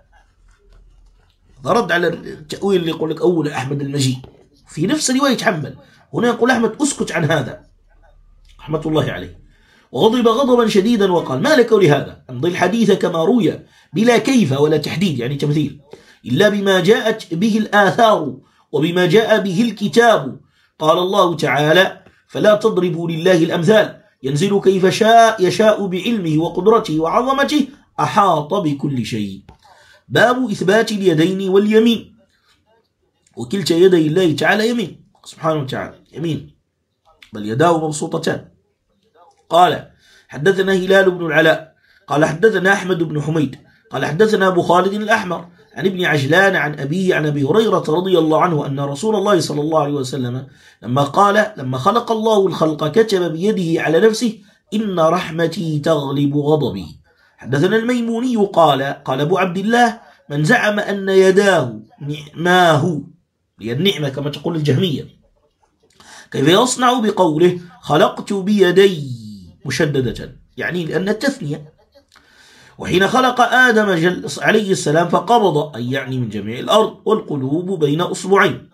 رد على التأويل اللي يقول لك أول أحمد المجيء في نفس رواية حنبل، هنا يقول أحمد أسكت عن هذا رحمة الله عليه، وغضب غضبا شديدا وقال ما لك ولهذا أمضي الحديث كما روي بلا كيف ولا تحديد يعني تمثيل إلا بما جاءت به الآثار وبما جاء به الكتاب. قال الله تعالى فلا تضربوا لله الأمثال ينزل كيف شاء يشاء بعلمه وقدرته وعظمته أحاط بكل شيء. باب إثبات اليدين واليمين، وكلتا يدي الله تعالى يمين سبحانه وتعالى يمين بل يداه مبسوطتان. قال حدثنا هلال بن العلاء قال حدثنا أحمد بن حميد قال حدثنا أبو خالد الأحمر عن ابن عجلان عن أبيه عن أبي هريرة رضي الله عنه أن رسول الله صلى الله عليه وسلم لما قال لما خلق الله الخلق كتب بيده على نفسه إن رحمتي تغلب غضبي. حدثنا الميموني قال قال أبو عبد الله من زعم أن يداه نعماه، هي النعمة كما تقول الجهمية، كيف يصنع بقوله خلقت بيدي مشددة، يعني لأن التثنية. وحين خلق آدم عليه السلام فقبض أي يعني من جميع الأرض والقلوب بين أصبعين.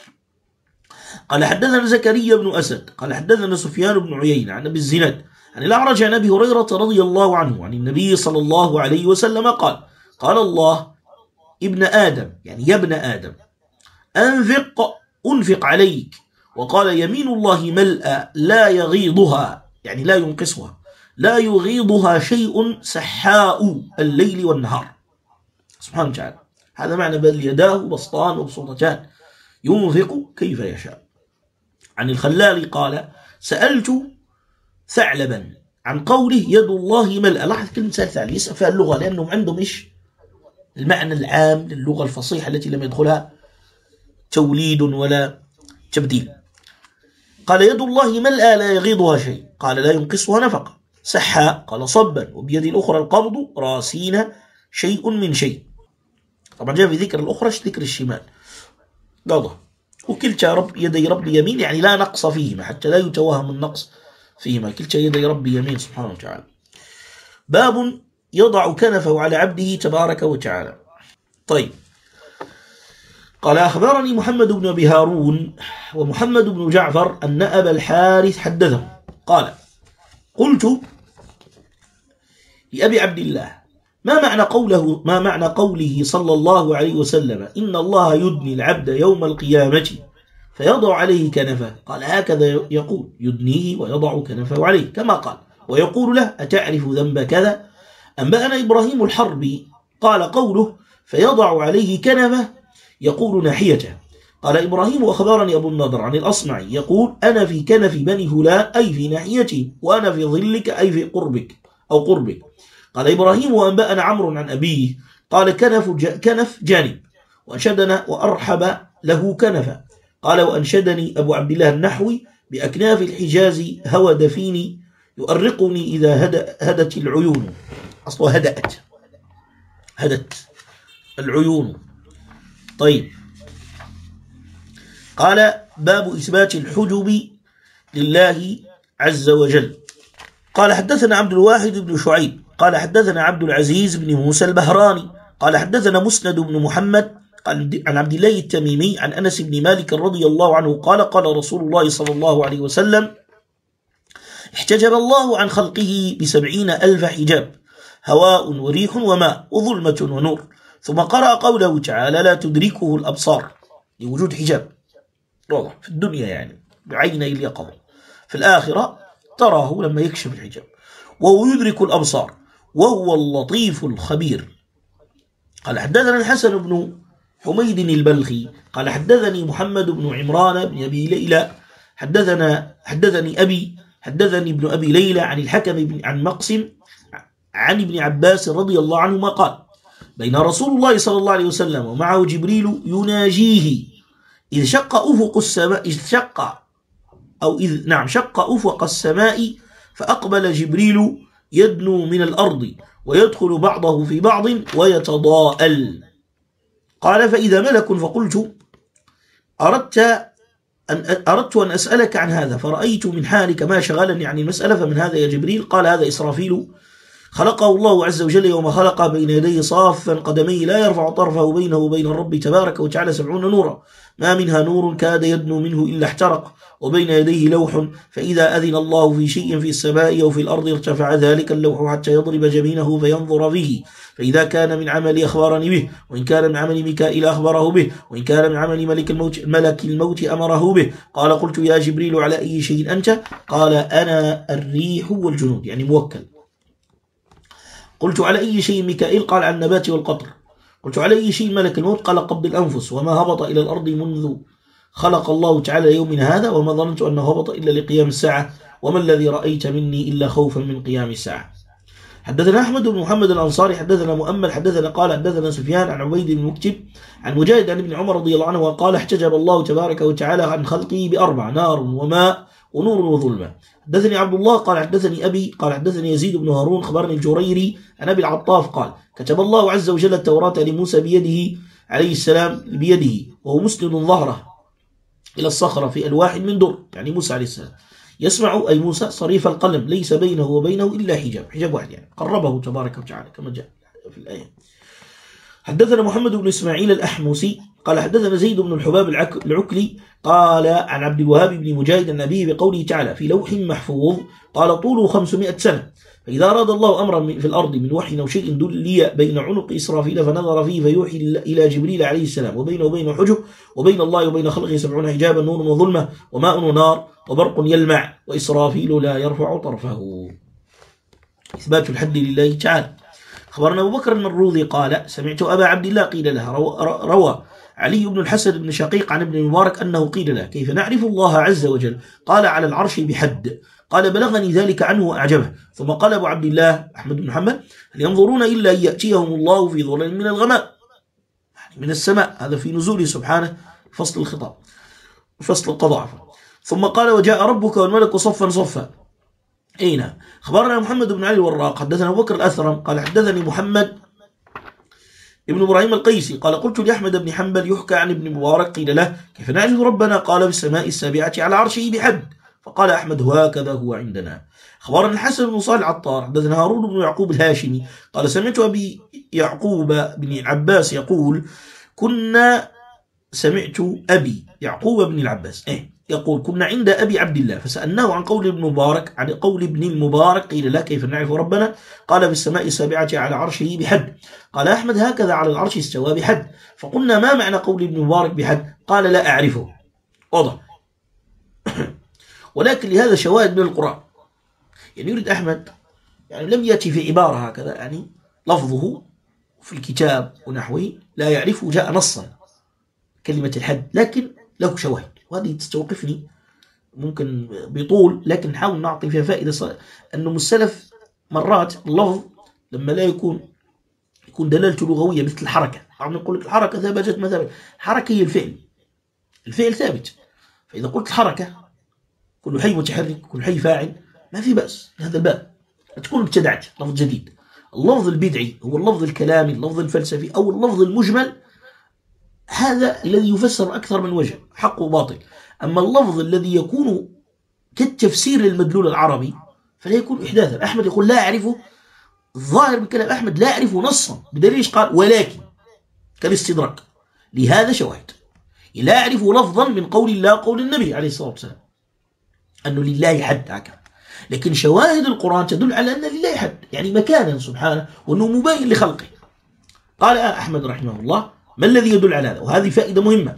قال حدثنا زكريا بن أسد قال حدثنا سفيان بن عيينة عن أبي الزناد عن الأعرج عن أبي هريرة رضي الله عنه عن النبي صلى الله عليه وسلم قال قال الله ابن آدم يعني يا ابن آدم أنفق أنفق عليك، وقال يمين الله ملأ لا يغيضها يعني لا ينقصها لا يغيضها شيء سحاء الليل والنهار سبحانه وتعالى. هذا معنى بل يداه بسطان وبسطتان ينفق كيف يشاء. عن الخلال قال سألت ثعلبا عن قوله يد الله ملأ، لاحظ كلمة ثعلب يسأل فيها اللغة لأنهم عندهم إيش المعنى العام للغة الفصيحة التي لم يدخلها توليد ولا تبديل. قال يد الله ملأ لا يغيضها شيء، قال لا ينقصها نفقة. سحاء قال صبا، وبيد الأخرى القبض راسين شيء من شيء. طبعا جاء في ذكر الأخرى ذكر الشمال قضى. وكلتا رب يدي رب يمين، يعني لا نقص فيهما حتى لا يتوهم النقص فيهما، كلتا يدي رب يمين سبحانه وتعالى. باب يضع كنفه على عبده تبارك وتعالى. طيب، قال أخبرني محمد بن أبي هارون ومحمد بن جعفر أن أبا الحارث حدثهم قال قلت لأبي عبد الله ما معنى قوله ما معنى قوله صلى الله عليه وسلم إن الله يدني العبد يوم القيامة فيضع عليه كنفه؟ قال هكذا يقول، يدنيه ويضع كنفه عليه كما قال، ويقول له أتعرف ذنب كذا؟ أنبأنا إبراهيم الحربي قال قوله فيضع عليه كنفه يقول ناحيته. قال إبراهيم وأخبرني أبو النضر عن الأصمعي يقول أنا في كنف بني فلان أي في ناحيتي، وأنا في ظلك أي في قربك أو قربك. قال إبراهيم وأنبأنا عمرو عن أبيه قال كنف كنف جانب، وأنشدنا وأرحب له كنفا. قال وأنشدني أبو عبد الله النحوي بأكناف الحجاز هوى دفيني يؤرقني إذا هد هدت العيون، أصلا هدأت هدت العيون. طيب، قال باب إثبات الحجب لله عز وجل. قال حدثنا عبد الواحد بن شعيب قال حدثنا عبد العزيز بن موسى البهراني قال حدثنا مسند بن محمد عن عبد الله التميمي عن أنس بن مالك رضي الله عنه قال قال رسول الله صلى الله عليه وسلم احتجب الله عن خلقه بسبعين ألف حجاب، هواء وريح وماء وظلمة ونور، ثم قرأ قوله تعالى لا تدركه الأبصار لوجود حجاب واضح في الدنيا يعني بعيني اليقظة، في الآخرة تراه لما يكشف الحجاب، وهو يدرك الأبصار وهو اللطيف الخبير. قال حدثنا الحسن بن حميد البلخي قال حدثني محمد بن عمران بن أبي ليلى حدثنا حدثني أبي حدثني ابن أبي ليلى عن الحكم بن عن مقسم عن ابن عباس رضي الله عنهما قال بين رسول الله صلى الله عليه وسلم ومعه جبريل يناجيه إذ شق أفق السماء إذ شق أو إذ نعم شق أفق السماء فأقبل جبريل يدنو من الأرض ويدخل بعضه في بعض ويتضاءل. قال فإذا ملك فقلت أردت أن أردت أن أسألك عن هذا فرأيت من حالك ما شغلني عن المسألة، فمن هذا يا جبريل؟ قال هذا إسرافيل خلقه الله عز وجل يوم خلق بين يديه صافا قدميه لا يرفع طرفه بينه وبين الرب تبارك وتعالى سبعون نورا ما منها نور كاد يدنو منه إلا احترق، وبين يديه لوح فإذا أذن الله في شيء في السماء أو في الأرض ارتفع ذلك اللوح حتى يضرب جبينه فينظر فيه، فإذا كان من عمل أخبرني به، وإن كان من عمل ميكائيل أخبره به، وإن كان من عمل ملك الموت, ملك الموت أمره به. قال قلت يا جبريل على أي شيء أنت؟ قال أنا الريح والجنود، يعني موكل. قلت على أي شيء ميكائيل؟ قال على النبات والقطر. قلت على أي شيء ملك الموت؟ قال قبض الأنفس، وما هبط إلى الأرض منذ خلق الله تعالى يومنا هذا، وما ظننت أنه هبط إلا لقيام الساعة، وما الذي رأيت مني إلا خوفا من قيام الساعة. حدثنا أحمد بن محمد الأنصاري حدثنا مؤمل حدثنا قال حدثنا سفيان عن عبيد المكتب عن مجاهد عن ابن عمر رضي الله عنه وقال احتجب الله تبارك وتعالى عن خلقه بأربع: نار وماء ونور وظلمة. حدثني عبد الله قال حدثني أبي قال حدثني يزيد بن هارون خبرني الجريري عن أبي العطاف قال كتب الله عز وجل التوراة لموسى بيده عليه السلام بيده وهو مسند ظهره إلى الصخرة في ألواح من در، يعني موسى عليه السلام يسمع أي موسى صريف القلم ليس بينه وبينه إلا حجاب، حجاب واحد يعني قربه تبارك وتعالى كما جاء في الآية. حدثنا محمد بن إسماعيل الأحمسي قال حدثنا زيد بن الحباب العكلي قال عن عبد الوهاب بن مجاهد النبي بقوله تعالى في لوح محفوظ قال طوله خمسمائة سنة، فإذا أراد الله أمرا في الأرض من وحي أو شيء دلي بين عنق إسرافيل فنظر فيه فيوحي إلى جبريل عليه السلام، وبينه وبين حجب، وبين الله وبين خلقه سبعون حجابا نور وظلمة وماء ونار وبرق يلمع، وإسرافيل لا يرفع طرفه. إثبات الحد لله تعالى. خبرنا أبو بكر المروذي قال سمعت أبا عبد الله قيل له روى علي بن الحسن بن شقيق عن ابن المبارك أنه قيل له كيف نعرف الله عز وجل؟ قال على العرش بحد. قال بلغني ذلك عنه وأعجبه. ثم قال أبو عبد الله أحمد بن محمد هل ينظرون إلا أن يأتيهم الله في ظلال من الغماء، يعني من السماء، هذا في نزوله سبحانه فصل الخطاب فصل القضاء. ثم قال وجاء ربك والملك صفا صفا. أين؟ خبرنا محمد بن علي الوراق حدثنا أبو بكر الأثرم قال حدثني محمد ابن إبراهيم القيسي قال قلت لأحمد بن حنبل يحكى عن ابن مبارك قيل له كيف نعرف ربنا؟ قال في السماء السابعة على عرشه بحد. فقال أحمد هكذا هو عندنا. أخبرنا الحسن بن صالح العطار حدثنا هارون بن يعقوب الهاشمي قال سمعت أبي يعقوب بن عباس يقول كنا سمعت أبي يعقوب بن العباس إيه يقول كنا عند أبي عبد الله فسألناه عن قول ابن مبارك عن قول ابن المبارك قيل له كيف نعرف ربنا؟ قال في السماء السابعة على عرشه بحد. قال أحمد هكذا على العرش استوى بحد. فقلنا ما معنى قول ابن مبارك بحد؟ قال لا أعرفه. واضح. ولكن لهذا شواهد من القرآن. يعني يريد أحمد يعني لم يأتي في عبارة هكذا يعني لفظه في الكتاب ونحوه لا يعرفه جاء نصا كلمة الحد لكن له شواهد وهذه تستوقفني ممكن بطول لكن نحاول نعطي فيها فائدة صار. أنه السلف مرات اللفظ لما لا يكون يكون دلالته لغوية مثل الحركة عم نقول لك الحركة ثبتت ما ثبت. الحركة هي الفعل الفعل ثابت. فإذا قلت الحركة كل حي متحرك كل حي فاعل ما في بأس هذا الباب تكون ابتدعت لفظ جديد. اللفظ البدعي هو اللفظ الكلامي اللفظ الفلسفي أو اللفظ المجمل هذا الذي يفسر أكثر من وجه حق وباطل. أما اللفظ الذي يكون كالتفسير للمدلول العربي فلا يكون إحداثا. أحمد يقول لا أعرفه الظاهر من كلام أحمد لا أعرفه نصا بدليل قال ولكن كالاستدراك لهذا شواهد لا أعرف لفظا من قول الله قول النبي عليه الصلاة والسلام أنه لله حد هكذا. لكن شواهد القرآن تدل على أن لله حد يعني مكانا سبحانه وأنه مبين لخلقه. قال أحمد رحمه الله ما الذي يدل على هذا؟ وهذه فائدة مهمة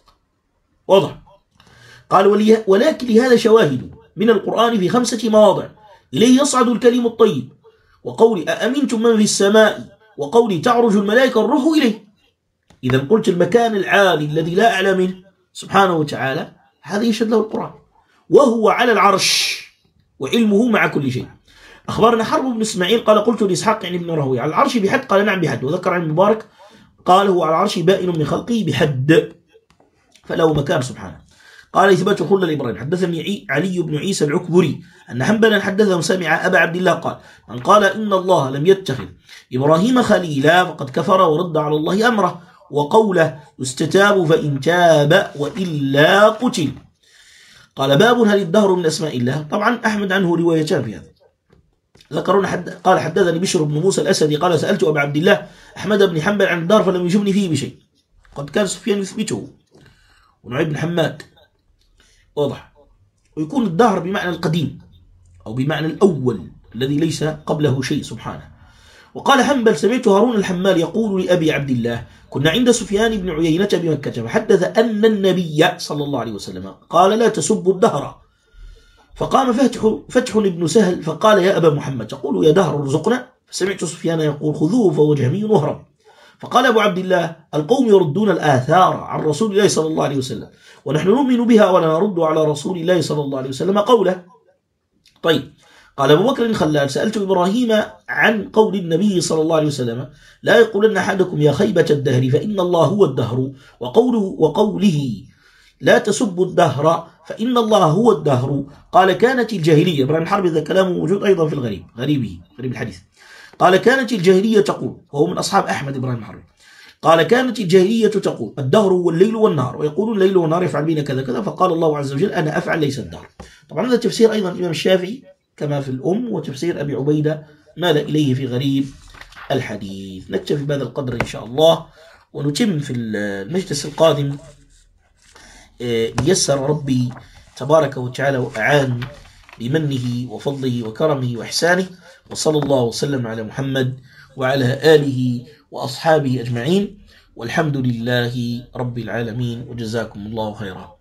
واضح. قال ولكن لهذا شواهد من القرآن في خمسة مواضع إليه يصعد الكلم الطيب وقول أأمنتم من في السماء وقول تعرج الملائكة الروح إليه. إذا قلت المكان العالي الذي لا أعلى منه سبحانه وتعالى هذا يشهد له القرآن وهو على العرش وعلمه مع كل شيء. أخبرنا حرب بن إسماعيل قال قلت لإسحاق يعني ابن راهويه على العرش بحد قال نعم بحد. وذكر عن المبارك قال هو على العرش بائن من خلقه بحد فله مكان سبحانه. قال إثبات خلة الإبراهيم حدثني علي بن عيسى العكبري أن حنبلا حدثه سمع أبا عبد الله قال من قال إن الله لم يتخذ إبراهيم خليلا فقد كفر ورد على الله أمره وقوله يستتاب فإن تاب وإلا قتل. قال باب هل الدهر من أسماء الله؟ طبعا أحمد عنه روايتان في هذا. ذكرون حد قال حدثني بشر بن موسى الأسدي قال سألت أبا عبد الله أحمد بن حنبل عن الدهر فلم يجبني فيه بشيء. قد كان سفيان يثبته ونعيم بن حماد واضح. ويكون الدهر بمعنى القديم أو بمعنى الأول الذي ليس قبله شيء سبحانه. وقال حنبل سمعت هارون الحمال يقول لأبي عبد الله كنا عند سفيان بن عيينة بمكة فحدث أن النبي صلى الله عليه وسلم قال لا تسبوا الدهر. فقام فتح, فتح ابن سهل فقال يا أبا محمد تقول يا دهر ارزقنا؟ فسمعت سفيان يقول خذوه فهو جهمي وهرب. فقال أبو عبد الله القوم يردون الآثار عن رسول الله صلى الله عليه وسلم ونحن نؤمن بها ولا نرد على رسول الله صلى الله عليه وسلم قوله. طيب قال أبو بكر الخلال سألت إبراهيم عن قول النبي صلى الله عليه وسلم لا يقولن أحدكم يا خيبة الدهر فإن الله هو الدهر وقوله, وقوله لا تسبوا الدهر فإن الله هو الدهر. قال كانت الجاهلية إبراهيم الحرب إذا كلامه موجود أيضا في الغريب غريبه غريب الحديث. قال كانت الجاهلية تقول وهو من أصحاب أحمد إبراهيم الحرب قال كانت الجاهلية تقول الدهر هو الليل والنهار ويقولون الليل والنهار يفعل بين كذا كذا فقال الله عز وجل أنا أفعل ليس الدهر. طبعا هذا تفسير أيضا الإمام الشافعي كما في الأم وتفسير أبي عبيدة مال إليه في غريب الحديث. نكتفي بهذا القدر إن شاء الله ونتم في المجلس القادم يسر ربي تبارك وتعالى وأعان بمنه وفضله وكرمه وإحسانه وصلى الله وسلم على محمد وعلى آله وأصحابه أجمعين والحمد لله رب العالمين وجزاكم الله خيرا.